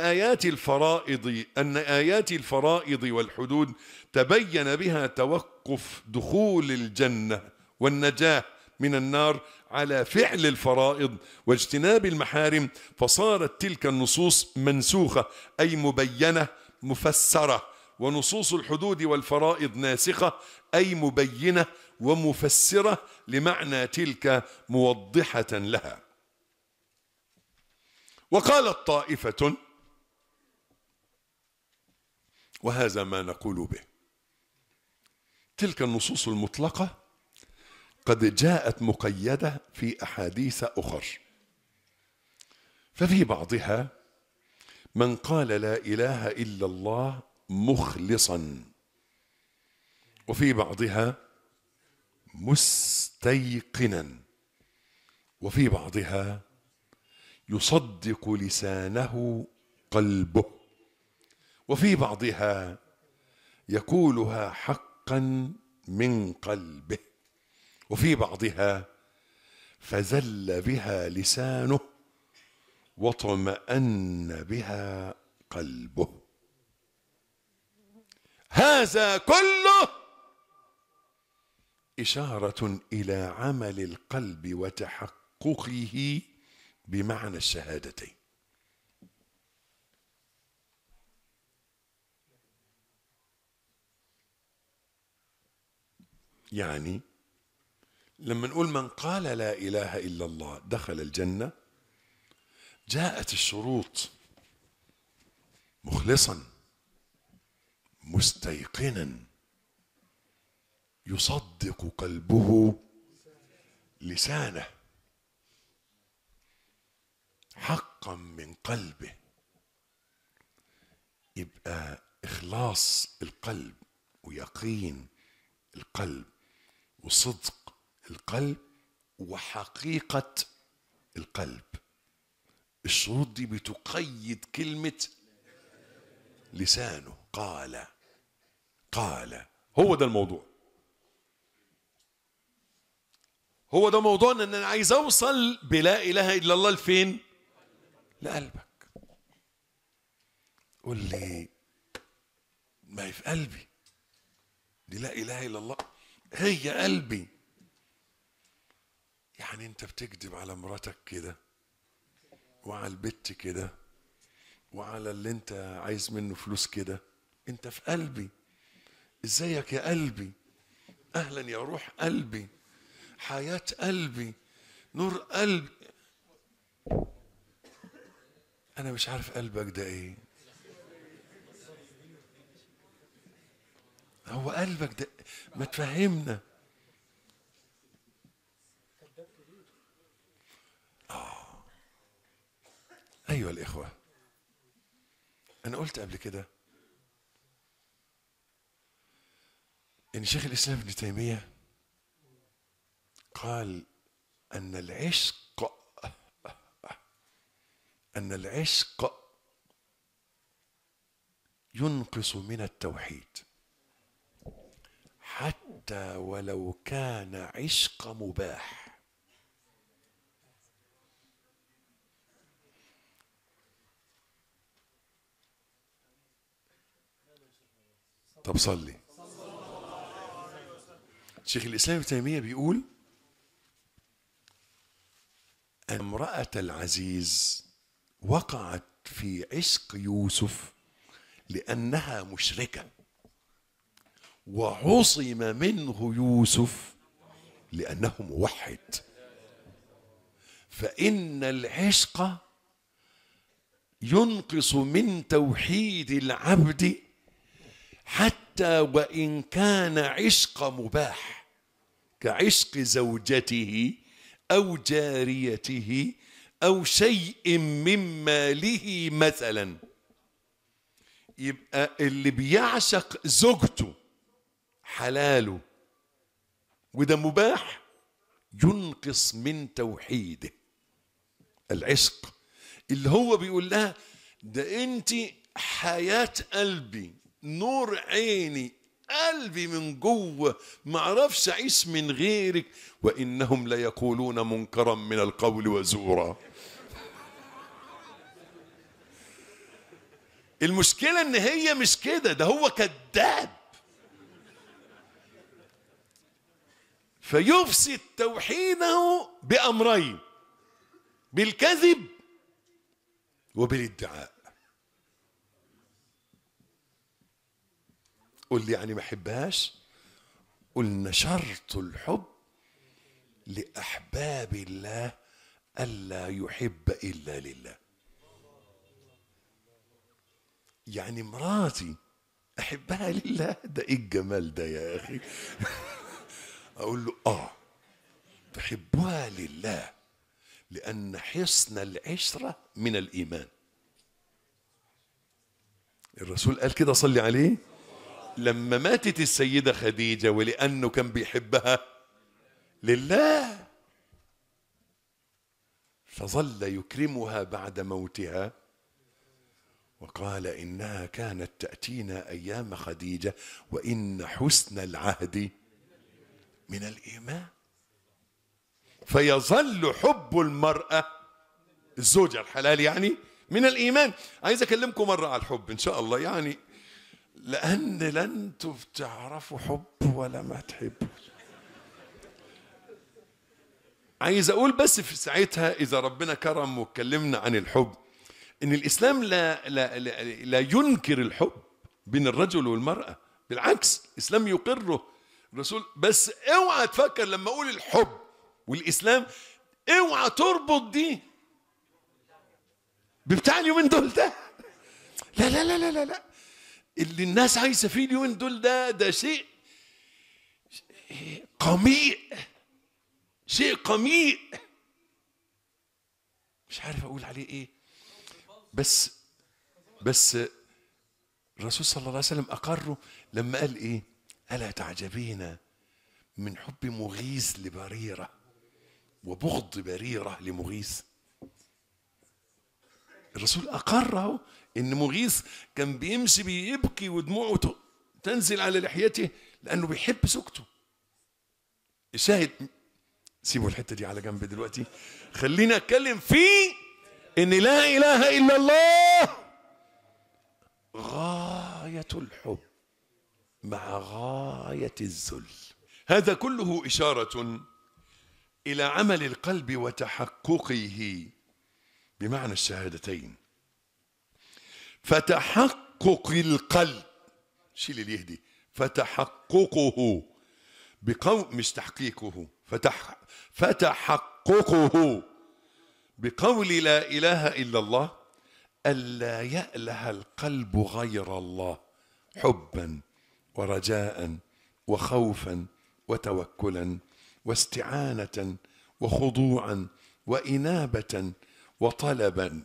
آيات الفرائض والحدود تبين بها توقف دخول الجنة والنجاة من النار على فعل الفرائض واجتناب المحارم، فصارت تلك النصوص منسوخة أي مبينة مفسرة، ونصوص الحدود والفرائض ناسخة أي مبينة ومفسرة لمعنى تلك موضحة لها. وقالت طائفة، وهذا ما نقول به، تلك النصوص المطلقة قد جاءت مقيدة في أحاديث أخر، ففي بعضها من قال لا إله إلا الله مخلصا، وفي بعضها مستيقنا، وفي بعضها يصدق لسانه قلبه، وفي بعضها يقولها حقا من قلبه، وفي بعضها فزل بها لسانه واطمأن بها قلبه. هذا كله إشارة إلى عمل القلب وتحققه بمعنى الشهادتين. يعني لما نقول من قال لا إله إلا الله دخل الجنة، جاءت الشروط: مخلصا، مستيقنا، يصدق قلبه لسانه، حقا من قلبه. يبقى إخلاص القلب ويقين القلب وصدق القلب وحقيقة القلب. الشروط دي بتقيد كلمة لسانه. قال هو ده الموضوع، هو ده موضوعنا، ان انا عايز اوصل بلا اله الا الله لفين؟ لقلبك. قول لي ما هي في قلبي دي لا اله الا الله، هي قلبي. يعني انت بتكذب على مراتك كده وعلى البت كده وعلى اللي انت عايز منه فلوس كده، انت في قلبي. ازيك يا قلبي، اهلا يا روح قلبي، حياة قلبي، نور قلبي. انا مش عارف قلبك ده ايه. هو قلبك ده ما تفهمنا. ايها الاخوة، انا قلت قبل كده ان شيخ الاسلام ابن تيمية قال ان العشق ينقص من التوحيد حتى ولو كان عشق مباح. طب صلي. شيخ الإسلام ابن تيمية بيقول أن امرأة العزيز وقعت في عشق يوسف لأنها مشركة، وعصم منه يوسف لأنه موحد. فإن العشق ينقص من توحيد العبد حتى وإن كان عشق مباح، كعشق زوجته أو جاريته أو شيء من ماله مثلا. يبقى اللي بيعشق زوجته حلاله وده مباح ينقص من توحيده. العشق اللي هو بيقول لها ده انت حياة قلبي، نور عيني، قلبي من جوه، ما اعرفش اعيش من غيرك، وانهم ليقولون منكرا من القول وزورا. المشكلة ان هي مش كده، ده هو كذاب. فيفسد توحيده بأمرين: بالكذب وبالادعاء. قل لي يعني ما احبهاش؟ قلنا شرط الحب لأحباب الله ألا يحب إلا لله. يعني مراتي أحبها لله؟ ده إيه الجمال ده يا أخي! أقول له تحبها لله لأن حسن العشرة من الإيمان. الرسول قال كده، صلي عليه، لما ماتت السيدة خديجة ولأنه كان بيحبها لله فظل يكرمها بعد موتها، وقال إنها كانت تأتينا أيام خديجة وإن حسن العهد من الإيمان. فيظل حب المرأة الزوجة الحلال يعني من الإيمان. عايز أكلمكم مرة على الحب إن شاء الله، يعني لأن لن تعرفوا حب ولا ما تحبوا. عايز أقول بس في ساعتها إذا ربنا كرم واتكلمنا عن الحب، إن الإسلام لا ينكر الحب بين الرجل والمرأة، بالعكس الإسلام يقره الرسول. بس اوعى تفكر لما أقول الحب والإسلام اوعى تربط دي ببتاع اليومين دول ده. لا لا لا لا لا، اللي الناس عايزة فيه اليومين دول ده شيء قميء، شيء قميء، مش عارف أقول عليه إيه. بس الرسول صلى الله عليه وسلم أقره لما قال إيه: ألا تعجبين من حب مغيث لبريرة وبغض بريرة لمغيث. الرسول أقره إن مغيث كان بيمشي بيبكي ودموعه تنزل على لحيته لأنه بيحب زوجته. الشاهد، سيبوا الحتة دي على جنب دلوقتي، خلينا أتكلم في إن لا إله إلا الله غاية الحب مع غاية الذل. هذا كله إشارة إلى عمل القلب وتحققه بمعنى الشهادتين. فتحقق القلب، شيل اليهدي، فتحققه مش تحقيقه، فتحققه بقول لا إله إلا الله ألا يأله القلب غير الله حبا ورجاء وخوفا وتوكلا واستعانة وخضوعا وإنابة وطلبا،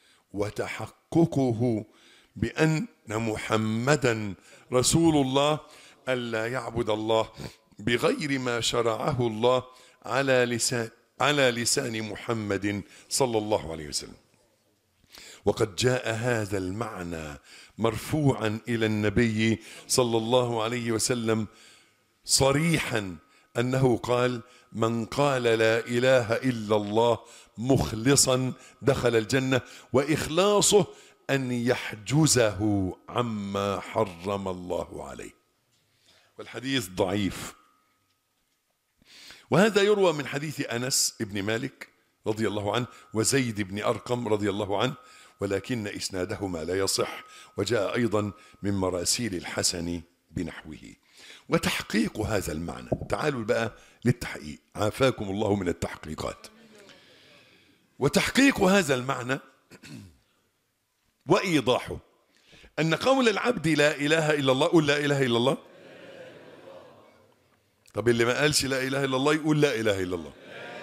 وتحققه بأن محمدا رسول الله ألا يعبد الله بغير ما شرعه الله على لسان محمد صلى الله عليه وسلم. وقد جاء هذا المعنى مرفوعا إلى النبي صلى الله عليه وسلم صريحا أنه قال: من قال لا إله إلا الله مخلصا دخل الجنة، وإخلاصه أن يحجزه عما حرم الله عليه. والحديث ضعيف، وهذا يروى من حديث أنس بن مالك رضي الله عنه وزيد بن أرقم رضي الله عنه، ولكن إسنادهما لا يصح، وجاء أيضا من مراسيل الحسن بنحوه. وتحقيق هذا المعنى، تعالوا بقى للتحقيق، عافاكم الله من التحقيقات. وتحقيق هذا المعنى وإيضاحه أن قول العبد لا إله إلا الله، قل لا إله إلا الله. طب اللي ما قالش لا إله إلا الله يقول لا إله إلا الله.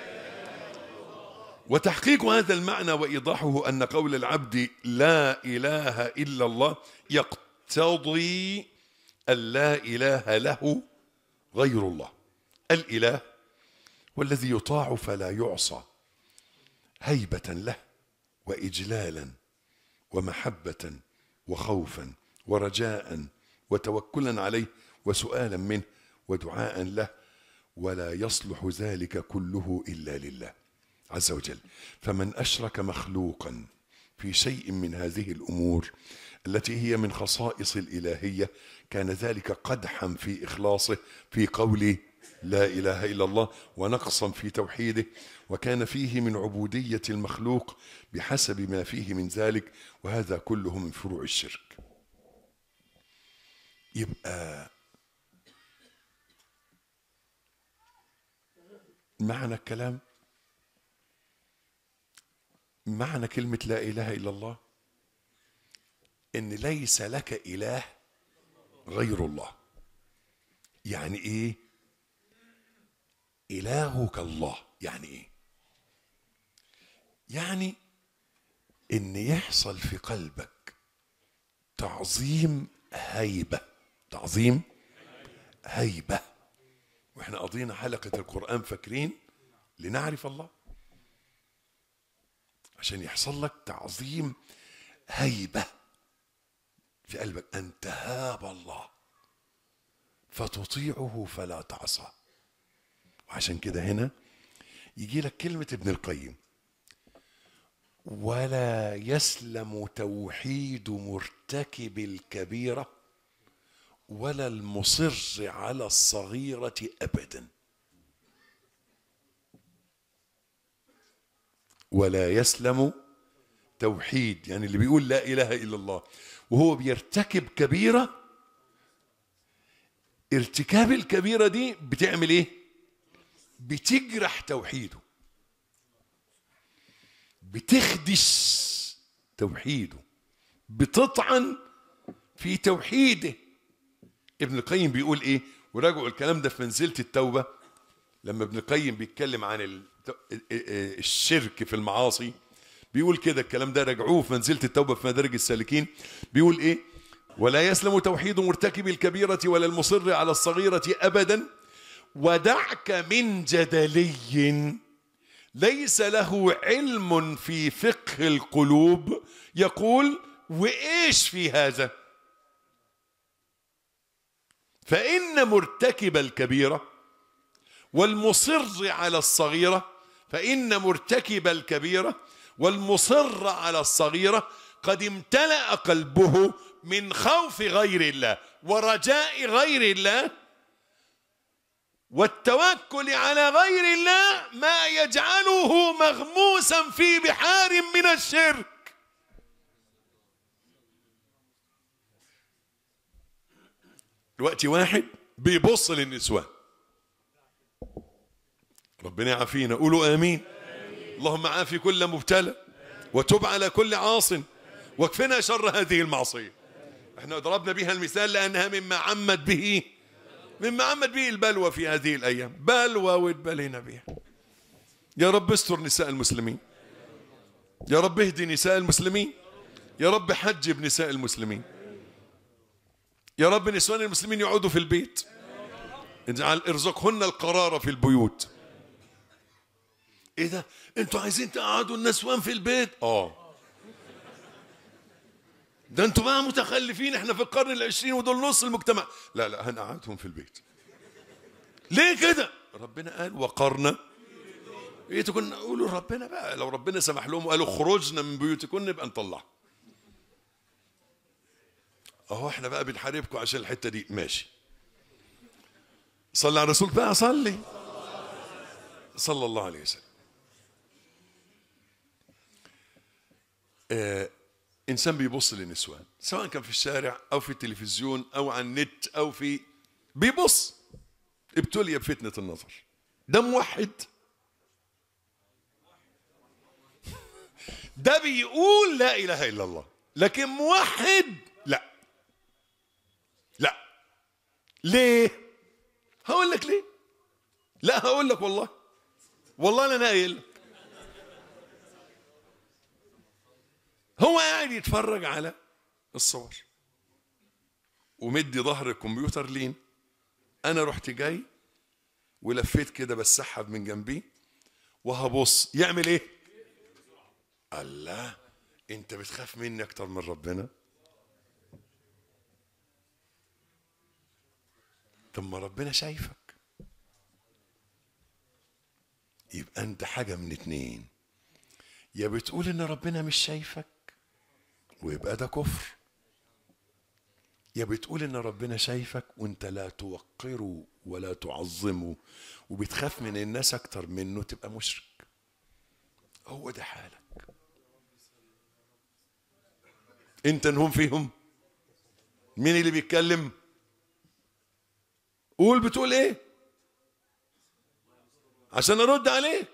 وتحقيق هذا المعنى وإيضاحه أن قول العبد لا إله إلا الله يقتضي أن لا إله له غير الله. الإله والذي يطاع فلا يعصى، هيبة له وإجلالا ومحبة وخوفا ورجاء وتوكلا عليه وسؤالا منه ودعاء له، ولا يصلح ذلك كله إلا لله عز وجل. فمن أشرك مخلوقا في شيء من هذه الأمور التي هي من خصائص الإلهية كان ذلك قدحا في إخلاصه في قول لا إله إلا الله ونقصا في توحيده، وكان فيه من عبودية المخلوق بحسب ما فيه من ذلك، وهذا كله من فروع الشرك. يبقى معنى الكلام، معنى كلمة لا إله إلا الله إن ليس لك إله غير الله. يعني إيه إلهك الله؟ يعني إيه؟ يعني إن يحصل في قلبك تعظيم هيبة، تعظيم هيبة. وإحنا قضينا حلقة القرآن فاكرين لنعرف الله، عشان يحصل لك تعظيم هيبة في قلبك، أن تهاب الله فتطيعه فلا تعصى. وعشان كده هنا يجي لك كلمة ابن القيم: ولا يسلم توحيد مرتكب الكبيرة ولا المصر على الصغيرة أبدا. ولا يسلم توحيد، يعني اللي بيقول لا إله إلا الله وهو بيرتكب كبيرة، ارتكاب الكبيرة دي بتعمل ايه؟ بتجرح توحيده، بتخدش توحيده، بتطعن في توحيده. ابن القيم بيقول ايه؟ وراجعوا الكلام ده في منزلة التوبة، لما ابن القيم بيتكلم عن الشرك في المعاصي بيقول كده، الكلام ده راجعوه في منزلة التوبة في مدارج السالكين. بيقول ايه؟ ولا يسلم توحيد مرتكب الكبيرة ولا المصر على الصغيرة أبدا، ودعك من جدلي ليس له علم في فقه القلوب يقول وإيش في هذا؟ فإن مرتكب الكبيرة والمصر على الصغيرة، فإن مرتكب الكبيرة والمصر على الصغيرة قد امتلأ قلبه من خوف غير الله ورجاء غير الله والتوكل على غير الله، ما يجعله مغموسا في بحار من الشرك. دلوقتي واحد بيبص للنسوان، ربنا يعافينا، قولوا آمين. اللهم عافي كل مبتلى وتب على كل عاص واكفنا شر هذه المعصية. احنا ضربنا بها المثال لأنها مما عمت به البلوى في هذه الأيام، بلوى واتبلينا بها. يا رب استر نساء المسلمين، يا رب اهدي نساء المسلمين، يا رب حجب نساء المسلمين، يا رب نسوان المسلمين يقعدوا في البيت، اجعل ارزقهن القرار في البيوت. ايه ده؟ انتوا عايزين تقعدوا النسوان في البيت؟ ده انتوا بقى متخلفين، احنا في القرن العشرين ودول نص المجتمع. لا هنقعدهم في البيت. ليه كده؟ ربنا قال وقرنا. ايه كنا نقولوا ربنا بقى، لو ربنا سمح لهم وقالوا خرجنا من بيوتكم نبقى نطلع. اهو احنا بقى بنحاربكم عشان الحته دي، ماشي. صلى على الرسول بقى، صلي صلى الله عليه وسلم. إنسان بيبص للنسوان سواء كان في الشارع أو في التلفزيون أو على النت أو بيبص، ابتلي بفتنة النظر. ده موحد؟ ده بيقول لا إله إلا الله لكن موحد؟ لا. ليه؟ هقول لك ليه. لا هقول لك والله أنا قايل لك. هو قاعد يتفرج على الصور ومدي ظهر الكمبيوتر لين، انا رحت جاي ولفيت كده بسحب من جنبي وهبص، يعمل ايه؟ الله، انت بتخاف مني اكتر من ربنا؟ طب ما ربنا شايفك. يبقى انت حاجة من اتنين، يا بتقول ان ربنا مش شايفك ويبقى ده كفر، يا بتقول ان ربنا شايفك وانت لا توقره ولا تعظمه وبتخاف من الناس اكتر منه تبقى مشرك. هو ده حالك. انت انهم فيهم. مين اللي بيتكلم؟ قول بتقول ايه عشان ارد عليك.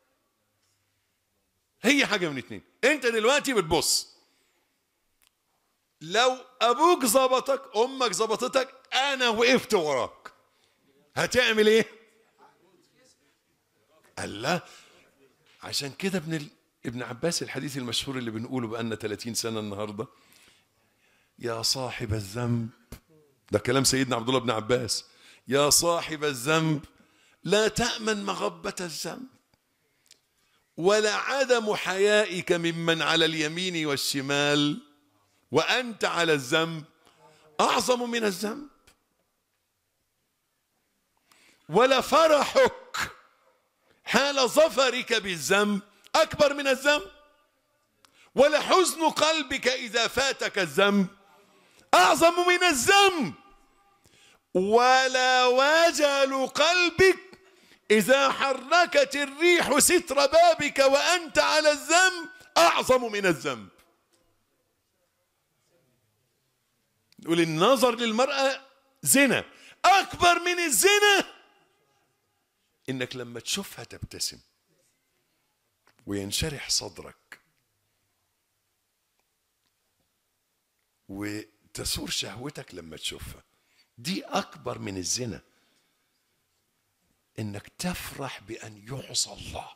هي حاجة من اتنين، انت دلوقتي بتبص، لو ابوك ظبطك، امك ظبطتك، انا وقفت وراك، هتعمل ايه؟ الله. عشان كده ابن عباس الحديث المشهور اللي بنقوله بقالنا 30 سنة النهاردة، يا صاحب الذنب، ده كلام سيدنا عبد الله بن عباس، يا صاحب الذنب لا تأمن مغبة الذنب ولا عدم حيائك ممن على اليمين والشمال وأنت على الذنب أعظم من الذنب، ولا فرحك حال ظفرك بالذنب أكبر من الذنب، ولا حزن قلبك إذا فاتك الذنب أعظم من الذنب، ولا وجل قلبك إذا حركت الريح ستر بابك وأنت على الذنب أعظم من الذنب. نقول النظر للمرأة زنا، أكبر من الزنا إنك لما تشوفها تبتسم وينشرح صدرك وتثور شهوتك لما تشوفها. دي أكبر من الزنا، إنك تفرح بأن يعصى الله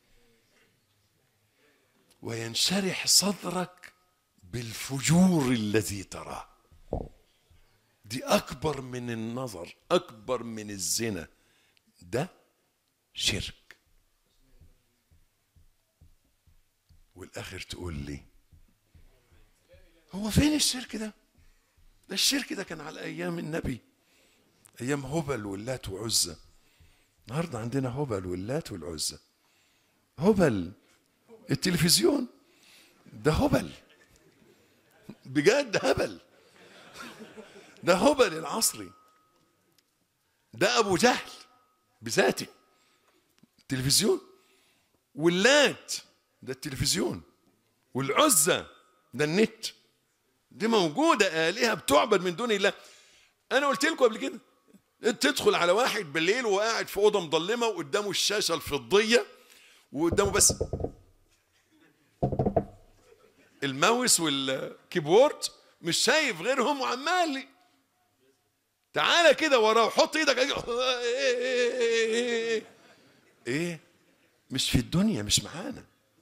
وينشرح صدرك بالفجور الذي تراه. دي أكبر من النظر، أكبر من الزنا. ده شرك. والآخر تقول لي هو فين الشرك ده؟ ده الشرك ده كان على أيام النبي، أيام هبل واللات وعزة. النهارده عندنا هبل واللات والعزة. هبل التلفزيون، ده هبل بجد، هبل ده هبل العصري، ده أبو جهل بذاته التلفزيون. واللات ده التلفزيون، والعزة ده النت. دي موجودة آلهة بتعبد من دون الله. أنا قلت لكم قبل كده، تدخل على واحد بالليل وقاعد في أوضة مظلمة وقدامه الشاشة الفضية وقدامه بس الماوس والكيبورد، مش شايف غيرهم، وعمال تعالى كده وراه، حط ايدك ايه، مش في الدنيا، مش معانا.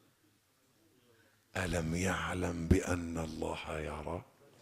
ألم يعلم بأن الله يرى؟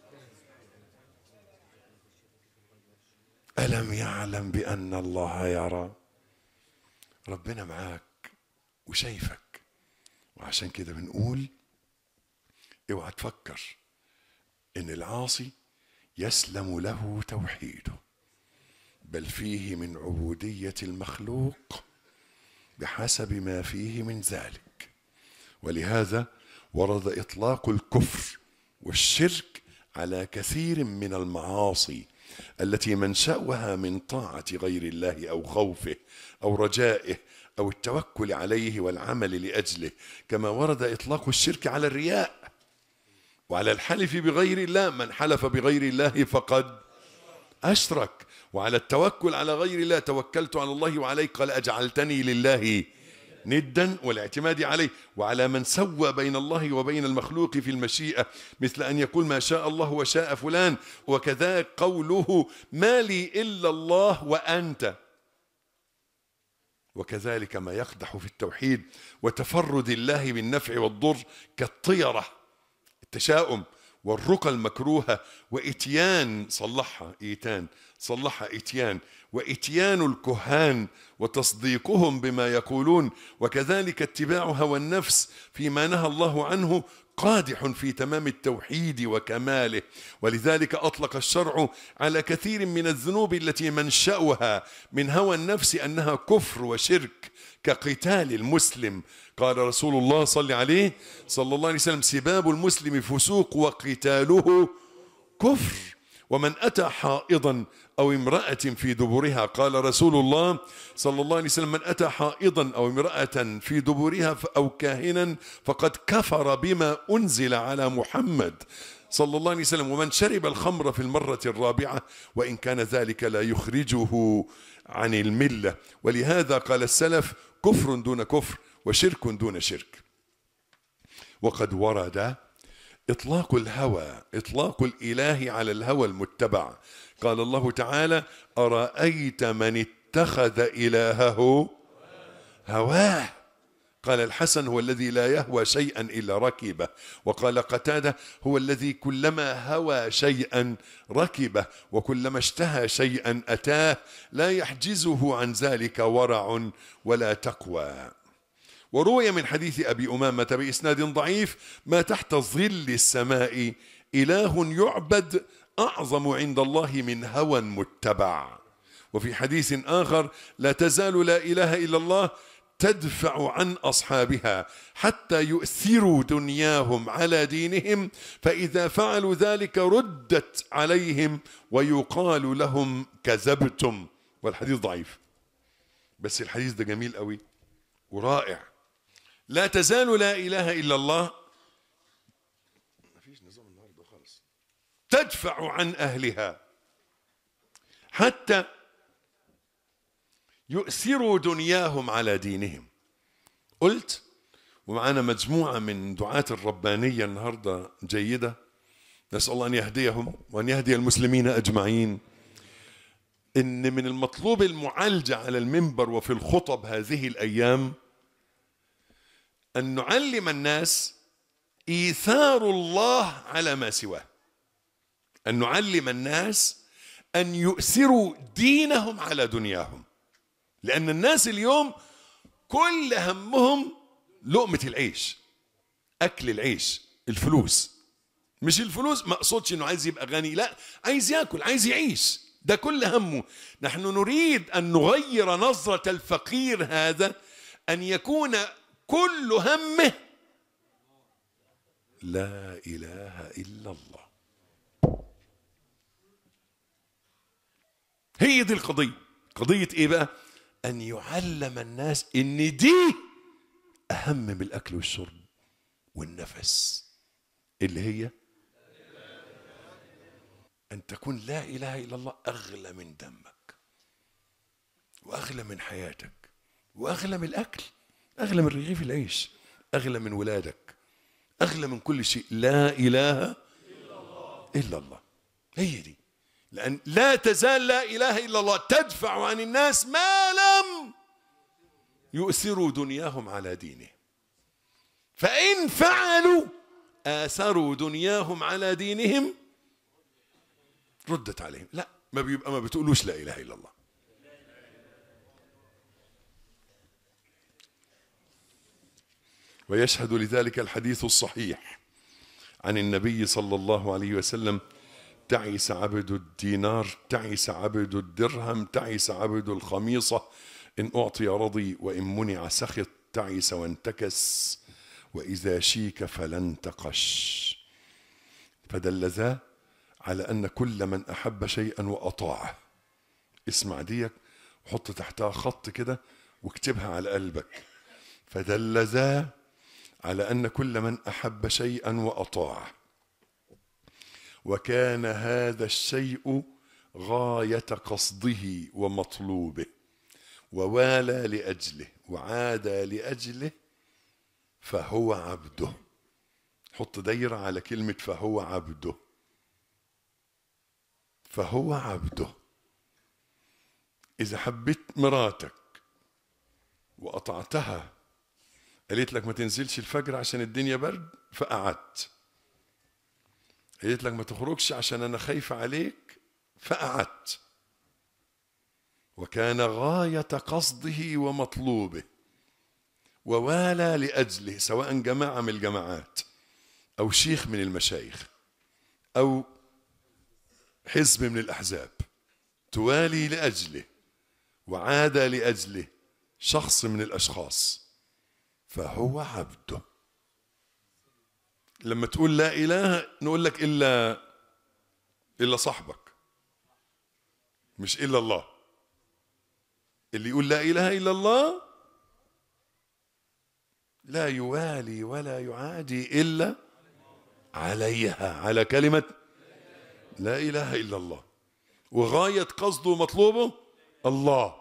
ألم يعلم بأن الله يرى؟ ربنا معاك وشايفك. وعشان كده بنقول اوعى تفكر ان العاصي يسلم له توحيده، بل فيه من عبودية المخلوق بحسب ما فيه من ذلك. ولهذا ورد إطلاق الكفر والشرك على كثير من المعاصي التي منشأها من طاعة غير الله أو خوفه أو رجائه أو التوكل عليه والعمل لأجله، كما ورد إطلاق الشرك على الرياء وعلى الحلف بغير الله، من حلف بغير الله فقد أشرك، وعلى التوكل على غير الله، توكلت على الله وعليك، قال أجعلتني لله ندا، والاعتماد عليه، وعلى من سوى بين الله وبين المخلوق في المشيئة، مثل أن يقول ما شاء الله وشاء فلان، وكذلك قوله ما لي إلا الله وأنت. وكذلك ما يقدح في التوحيد وتفرد الله بالنفع والضر كالطيرة، التشاؤم، والرقى المكروهة، وإتيان صلحها إيتان، صلحها إتيان، وإتيان الكهان وتصديقهم بما يقولون، وكذلك اتباع هوى النفس فيما نهى الله عنه قادح في تمام التوحيد وكماله. ولذلك أطلق الشرع على كثير من الذنوب التي منشأها من هوى النفس أنها كفر وشرك، كقتال المسلم. قال رسول الله صلى الله عليه وسلم سباب المسلم فسوق وقتاله كفر، ومن أتى حائضا أو امرأة في دبرها، قال رسول الله صلى الله عليه وسلم: من أتى حائضا أو امرأة في دبرها أو كاهنا فقد كفر بما أنزل على محمد صلى الله عليه وسلم. ومن شرب الخمر في المرة الرابعة وإن كان ذلك لا يخرجه عن الملة. ولهذا قال السلف: كفر دون كفر وشرك دون شرك. وقد ورد إطلاق الهوى، إطلاق الإله على الهوى المتبع. قال الله تعالى: أرأيت من اتخذ إلهه هواه. قال الحسن: هو الذي لا يهوى شيئا إلا ركبه. وقال قتادة: هو الذي كلما هوى شيئا ركبه، وكلما اشتهى شيئا أتاه، لا يحجزه عن ذلك ورع ولا تقوى. وروي من حديث أبي أمامة بإسناد ضعيف: ما تحت ظل السماء إله يعبد أعظم عند الله من هوى متبع. وفي حديث آخر: لا تزال لا إله إلا الله تدفع عن أصحابها حتى يؤثروا دنياهم على دينهم، فإذا فعلوا ذلك ردت عليهم ويقال لهم كذبتم. والحديث ضعيف، بس الحديث ده جميل قوي ورائع. لا تزال لا إله إلا الله، مفيش نظام النهارده خالص، تدفع عن أهلها حتى يؤثروا دنياهم على دينهم. قلت ومعنا مجموعة من دعاة الربانية النهاردة جيدة، نسأل الله أن يهديهم وأن يهدي المسلمين أجمعين، إن من المطلوب المعالجة على المنبر وفي الخطب هذه الأيام أن نعلم الناس إيثار الله على ما سواه، أن نعلم الناس أن يؤثروا دينهم على دنياهم. لأن الناس اليوم كل همهم لقمة العيش، أكل العيش، الفلوس. مش الفلوس، ما أقصدش أنه عايز يبقى غني، لا، عايز يأكل، عايز يعيش، ده كل همه. نحن نريد أن نغير نظرة الفقير هذا، أن يكون كل همه لا إله إلا الله. هي دي القضية. قضية إيه بقى؟ أن يعلم الناس إن دي أهم من الأكل والشرب والنفس، اللي هي أن تكون لا إله إلا الله أغلى من دمك وأغلى من حياتك وأغلى من الأكل، أغلى من رغيف العيش، أغلى من ولادك، أغلى من كل شيء. لا إله إلا الله، هي دي. لأن لا تزال لا إله إلا الله تدفع عن الناس ما لم يؤثروا دنياهم على دينه. فإن فعلوا آثروا دنياهم على دينهم ردت عليهم. لا، ما بتقولوش لا إله إلا الله. ويشهد لذلك الحديث الصحيح عن النبي صلى الله عليه وسلم: تعس عبد الدينار، تعس عبد الدرهم، تعس عبد الخميصة، إن أعطي رضي وإن منع سخط، تعس وانتكس، وإذا شيك فلن تقش. فدل ذا على أن كل من أحب شيئا وأطاعه، اسمع ديك وحط تحتها خط كده واكتبها على قلبك، فدل ذا على أن كل من أحب شيئا وأطاعه وكان هذا الشيء غاية قصده ومطلوبه ووالى لأجله وعادى لأجله فهو عبده. حط دايرة على كلمة فهو عبده، فهو عبده. إذا حبيت مراتك وقطعتها، قالت لك ما تنزلش الفجر عشان الدنيا برد فقعدت، قالت لك ما تخرجش عشان أنا خايفة عليك فقعدت، وكان غاية قصده ومطلوبه ووالى لأجله، سواء جماعة من الجماعات أو شيخ من المشايخ أو حزب من الأحزاب، توالي لأجله وعادى لأجله شخص من الأشخاص، فهو عبده. لما تقول لا إله نقول لك إلا إلا صاحبك، مش إلا الله. اللي يقول لا إله إلا الله لا يوالي ولا يعادي إلا عليها، على كلمة لا إله إلا الله، وغاية قصده ومطلوبه الله،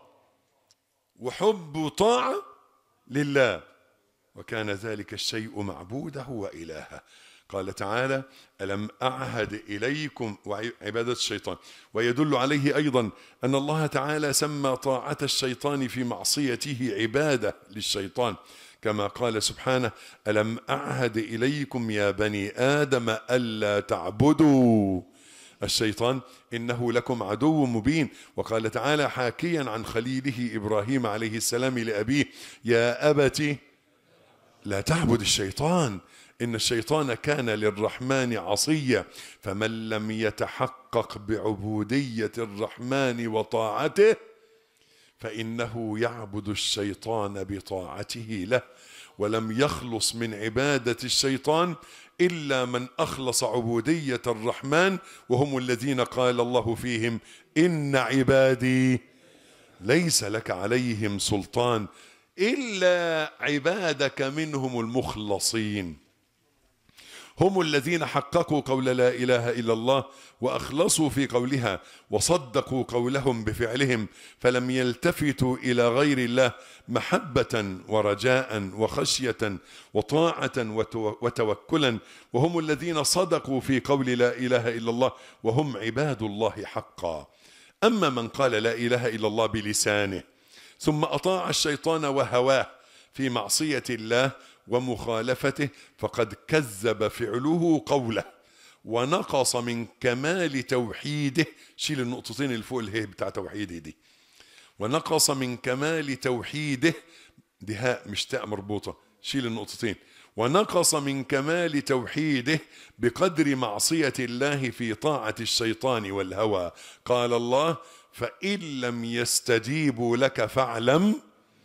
وحب وطاعة لله، وكان ذلك الشيء معبوده وإلهه. قال تعالى: ألم أعهد إليكم، وعبادة الشيطان. ويدل عليه أيضا أن الله تعالى سمى طاعة الشيطان في معصيته عبادة للشيطان، كما قال سبحانه: ألم أعهد إليكم يا بني آدم ألا تعبدوا الشيطان إنه لكم عدو مبين. وقال تعالى حاكيا عن خليله إبراهيم عليه السلام لأبيه: يا أبت لا تعبد الشيطان إن الشيطان كان للرحمن عصيا. فمن لم يتحقق بعبودية الرحمن وطاعته فإنه يعبد الشيطان بطاعته له، ولم يخلص من عبادة الشيطان إلا من أخلص عبودية الرحمن، وهم الذين قال الله فيهم: إن عبادي ليس لك عليهم سلطان إلا عبادك منهم المخلصين. هم الذين حققوا قول لا إله إلا الله وأخلصوا في قولها وصدقوا قولهم بفعلهم، فلم يلتفتوا إلى غير الله محبة ورجاء وخشية وطاعة وتوكلا. وهم الذين صدقوا في قول لا إله إلا الله وهم عباد الله حقا. أما من قال لا إله إلا الله بلسانه ثم أطاع الشيطان وهواه في معصية الله ومخالفته فقد كذب فعله قوله ونقص من كمال توحيده. شيل النقطتين اللي فوق الهي بتاع توحيده دي. ونقص من كمال توحيده، دي هاء مش تاء مربوطة، شيل النقطتين. ونقص من كمال توحيده بقدر معصية الله في طاعة الشيطان والهوى. قال الله: فإن لم يستجيبوا لك فاعلم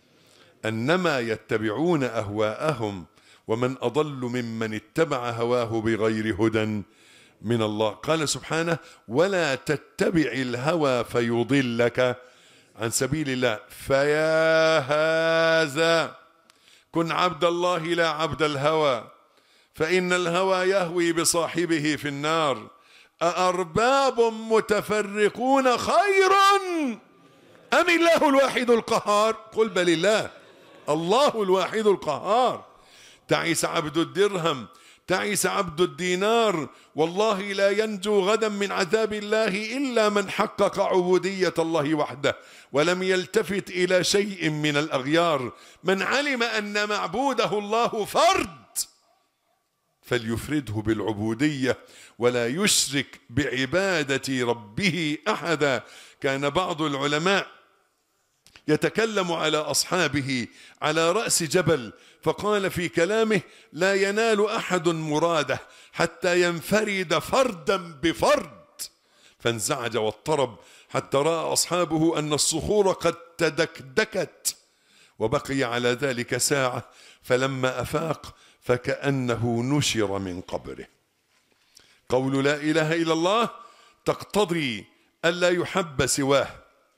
أنما يتبعون أهواءهم ومن أضل ممن اتبع هواه بغير هدى من الله. قال سبحانه: ولا تتبع الهوى فيضلك عن سبيل الله. فيا هذا كن عبد الله لا عبد الهوى، فإن الهوى يهوي بصاحبه في النار. أأرباب متفرقون خير أم الله الواحد القهار؟ قل بل الله، الله الواحد القهار. تعس عبد الدرهم، تعس عبد الدينار، والله لا ينجو غدا من عذاب الله إلا من حقق عبودية الله وحده ولم يلتفت إلى شيء من الأغيار. من علم أن معبوده الله فرد فليفرده بالعبودية ولا يشرك بعبادة ربه أحدا. كان بعض العلماء يتكلم على أصحابه على رأس جبل فقال في كلامه: لا ينال أحد مراده حتى ينفرد فردا بفرد. فانزعج واضطرب حتى رأى أصحابه أن الصخور قد تدكدكت، وبقي على ذلك ساعة فلما أفاق فكأنه نشر من قبره. قول لا إله إلا الله تقتضي ألا يحب سواه،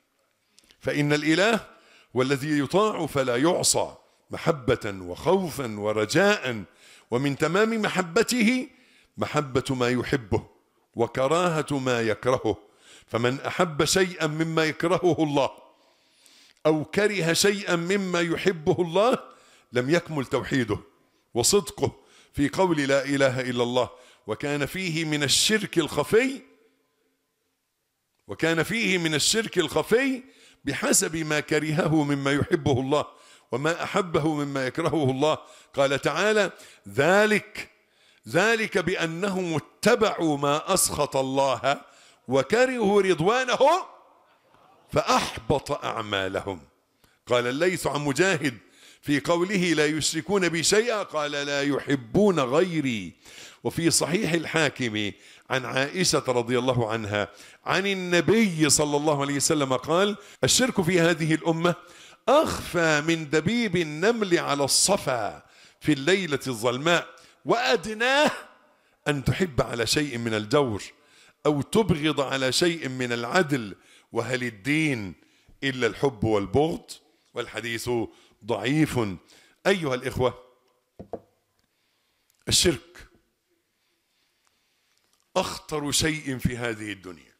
فإن الإله والذي يطاع فلا يعصى محبة وخوفا ورجاء. ومن تمام محبته محبة ما يحبه وكراهة ما يكرهه. فمن أحب شيئا مما يكرهه الله أو كره شيئا مما يحبه الله لم يكمل توحيده وصدقه في قول لا إله إلا الله، وكان فيه من الشرك الخفي بحسب ما كرهه مما يحبه الله وما أحبه مما يكرهه الله. قال تعالى: ذلك بأنهم اتبعوا ما أسخط الله وكرهوا رضوانه فأحبط أعمالهم. قال الليث عن مجاهد في قوله: لا يشركون بي شيئا، قال: لا يحبون غيري. وفي صحيح الحاكم عن عائشة رضي الله عنها عن النبي صلى الله عليه وسلم قال: الشرك في هذه الأمة أخفى من دبيب النمل على الصفا في الليلة الظلماء، وأدناه أن تحب على شيء من الجور أو تبغض على شيء من العدل، وهل الدين إلا الحب والبغض؟ والحديث ضعيف. أيها الإخوة، الشرك أخطر شيء في هذه الدنيا،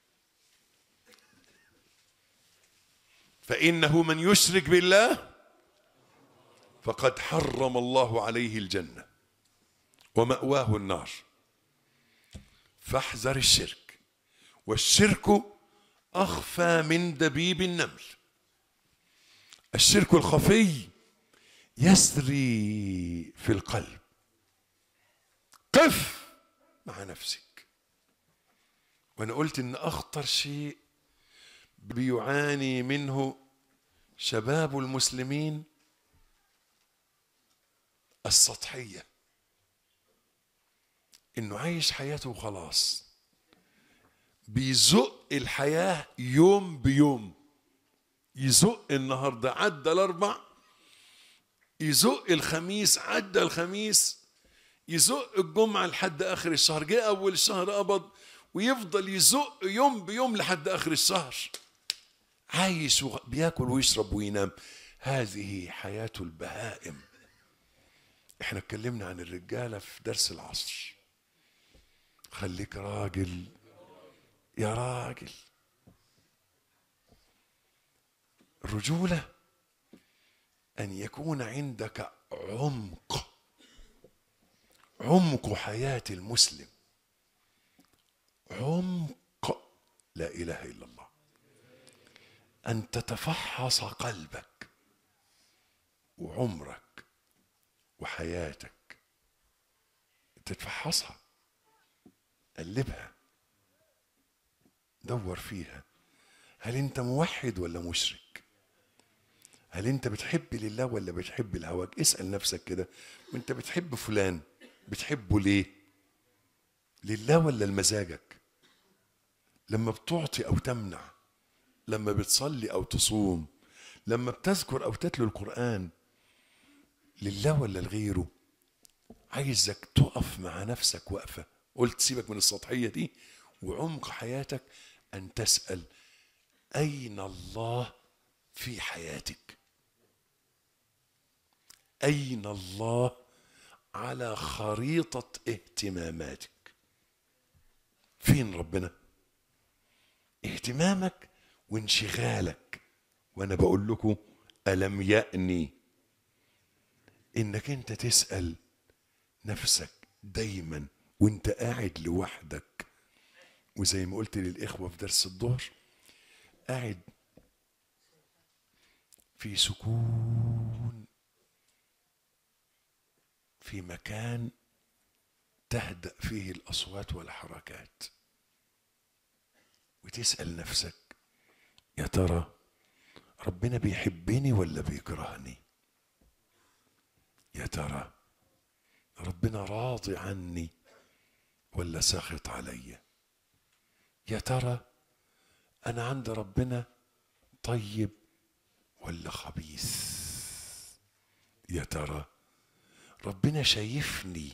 فإنه من يشرك بالله فقد حرم الله عليه الجنة ومأواه النار. فاحذر الشرك، والشرك أخفى من دبيب النمل. الشرك الخفي يسري في القلب. قف مع نفسك. وأنا قلت إن أخطر شيء بيعاني منه شباب المسلمين السطحية، إنه عايش حياته وخلاص، بيزق الحياة يوم بيوم. يزق النهاردة عدى الأربع، يزق الخميس عدى الخميس، يزق الجمعة لحد آخر الشهر، جاء أول الشهر قبض، ويفضل يزق يوم بيوم لحد آخر الشهر. عايش بياكل ويشرب وينام. هذه حياة البهائم. احنا اتكلمنا عن الرجالة في درس العصر. خليك راجل يا راجل. الرجولة أن يكون عندك عمق حياة المسلم، عمق لا إله إلا الله. أن تتفحص قلبك وعمرك وحياتك، تتفحصها، قلبها، دور فيها. هل أنت موحد ولا مشرك؟ هل أنت بتحب لله ولا بتحب الهواك؟ اسأل نفسك كده. وأنت بتحب فلان بتحبه ليه؟ لله ولا لمزاجك؟ لما بتعطي أو تمنع، لما بتصلي أو تصوم، لما بتذكر أو تتلو القرآن، لله ولا لغيره؟ عايزك تقف مع نفسك وقفة. قلت سيبك من السطحية دي، وعمق حياتك أن تسأل أين الله في حياتك؟ أين الله على خريطة اهتماماتك؟ فين ربنا؟ اهتمامك وانشغالك. وأنا بقول لكم ألم يأني إنك أنت تسأل نفسك دايما وانت قاعد لوحدك، وزي ما قلت للإخوة في درس الظهر، قاعد في سكون في مكان تهدأ فيه الأصوات والحركات، وتسأل نفسك يا ترى ربنا بيحبني ولا بيكرهني؟ يا ترى ربنا راضي عني ولا ساخط علي؟ يا ترى أنا عند ربنا طيب ولا خبيث؟ يا ترى ربنا شايفني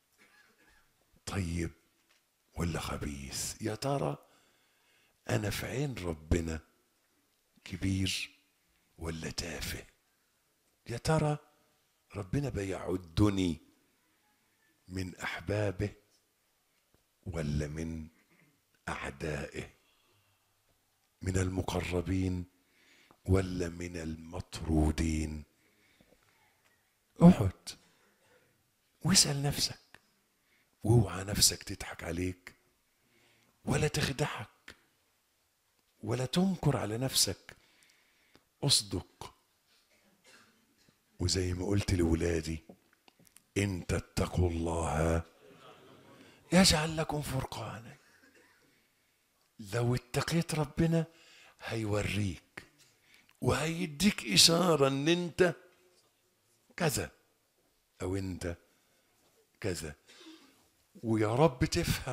طيب ولا خبيث؟ يا ترى أنا في عين ربنا كبير ولا تافه؟ يا ترى ربنا بيعدني من أحبابه ولا من أعدائه؟ من المقربين ولا من المطرودين؟ اقعد واسأل نفسك، واوعى نفسك تضحك عليك ولا تخدعك ولا تنكر على نفسك. اصدق. وزي ما قلت لولادي، إن تتقوا الله يجعل لكم فرقانا. لو اتقيت ربنا هيوريك وهيديك إشارة إن أنت كذا أو أنت كذا. ويا رب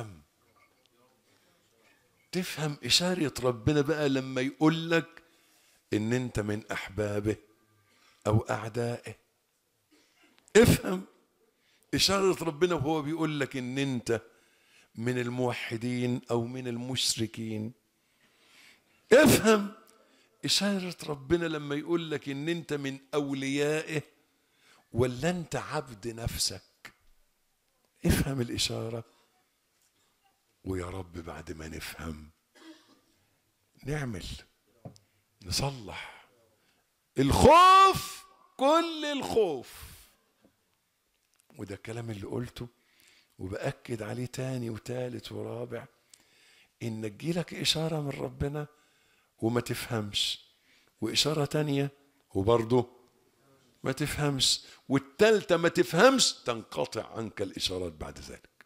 تفهم إشارة ربنا بقى لما يقول لك إن أنت من أحبابه أو أعدائه. افهم إشارة ربنا وهو بيقول لك إن أنت من الموحدين أو من المشركين. افهم إشارة ربنا لما يقول لك إن أنت من أوليائه ولا أنت عبد نفسك. افهم الإشارة. ويا رب بعد ما نفهم نعمل، نصلح. الخوف، كل الخوف، وده الكلام اللي قلته وبأكد عليه تاني وتالت ورابع، إن تجيلك إشارة من ربنا وما تفهمش، وإشارة تانية وبرضه ما تفهمش، والتالتة ما تفهمش، تنقطع عنك الإشارات بعد ذلك.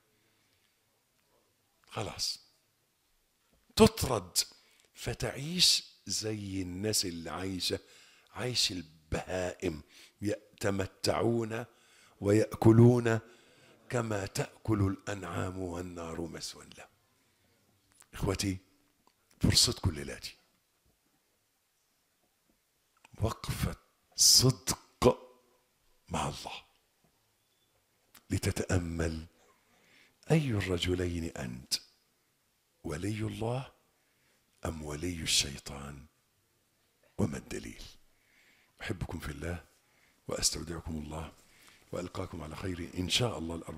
خلاص تطرد، فتعيش زي الناس اللي عايش البهائم، يتمتعون ويأكلون كما تأكل الأنعام والنار مسوى له. إخوتي، فرصتكم ليلاتي وقفة صدق مع الله لتتأمل أي الرجلين أنت، ولي الله أم ولي الشيطان، وما الدليل؟ أحبكم في الله وأستودعكم الله وألقاكم على خير إن شاء الله.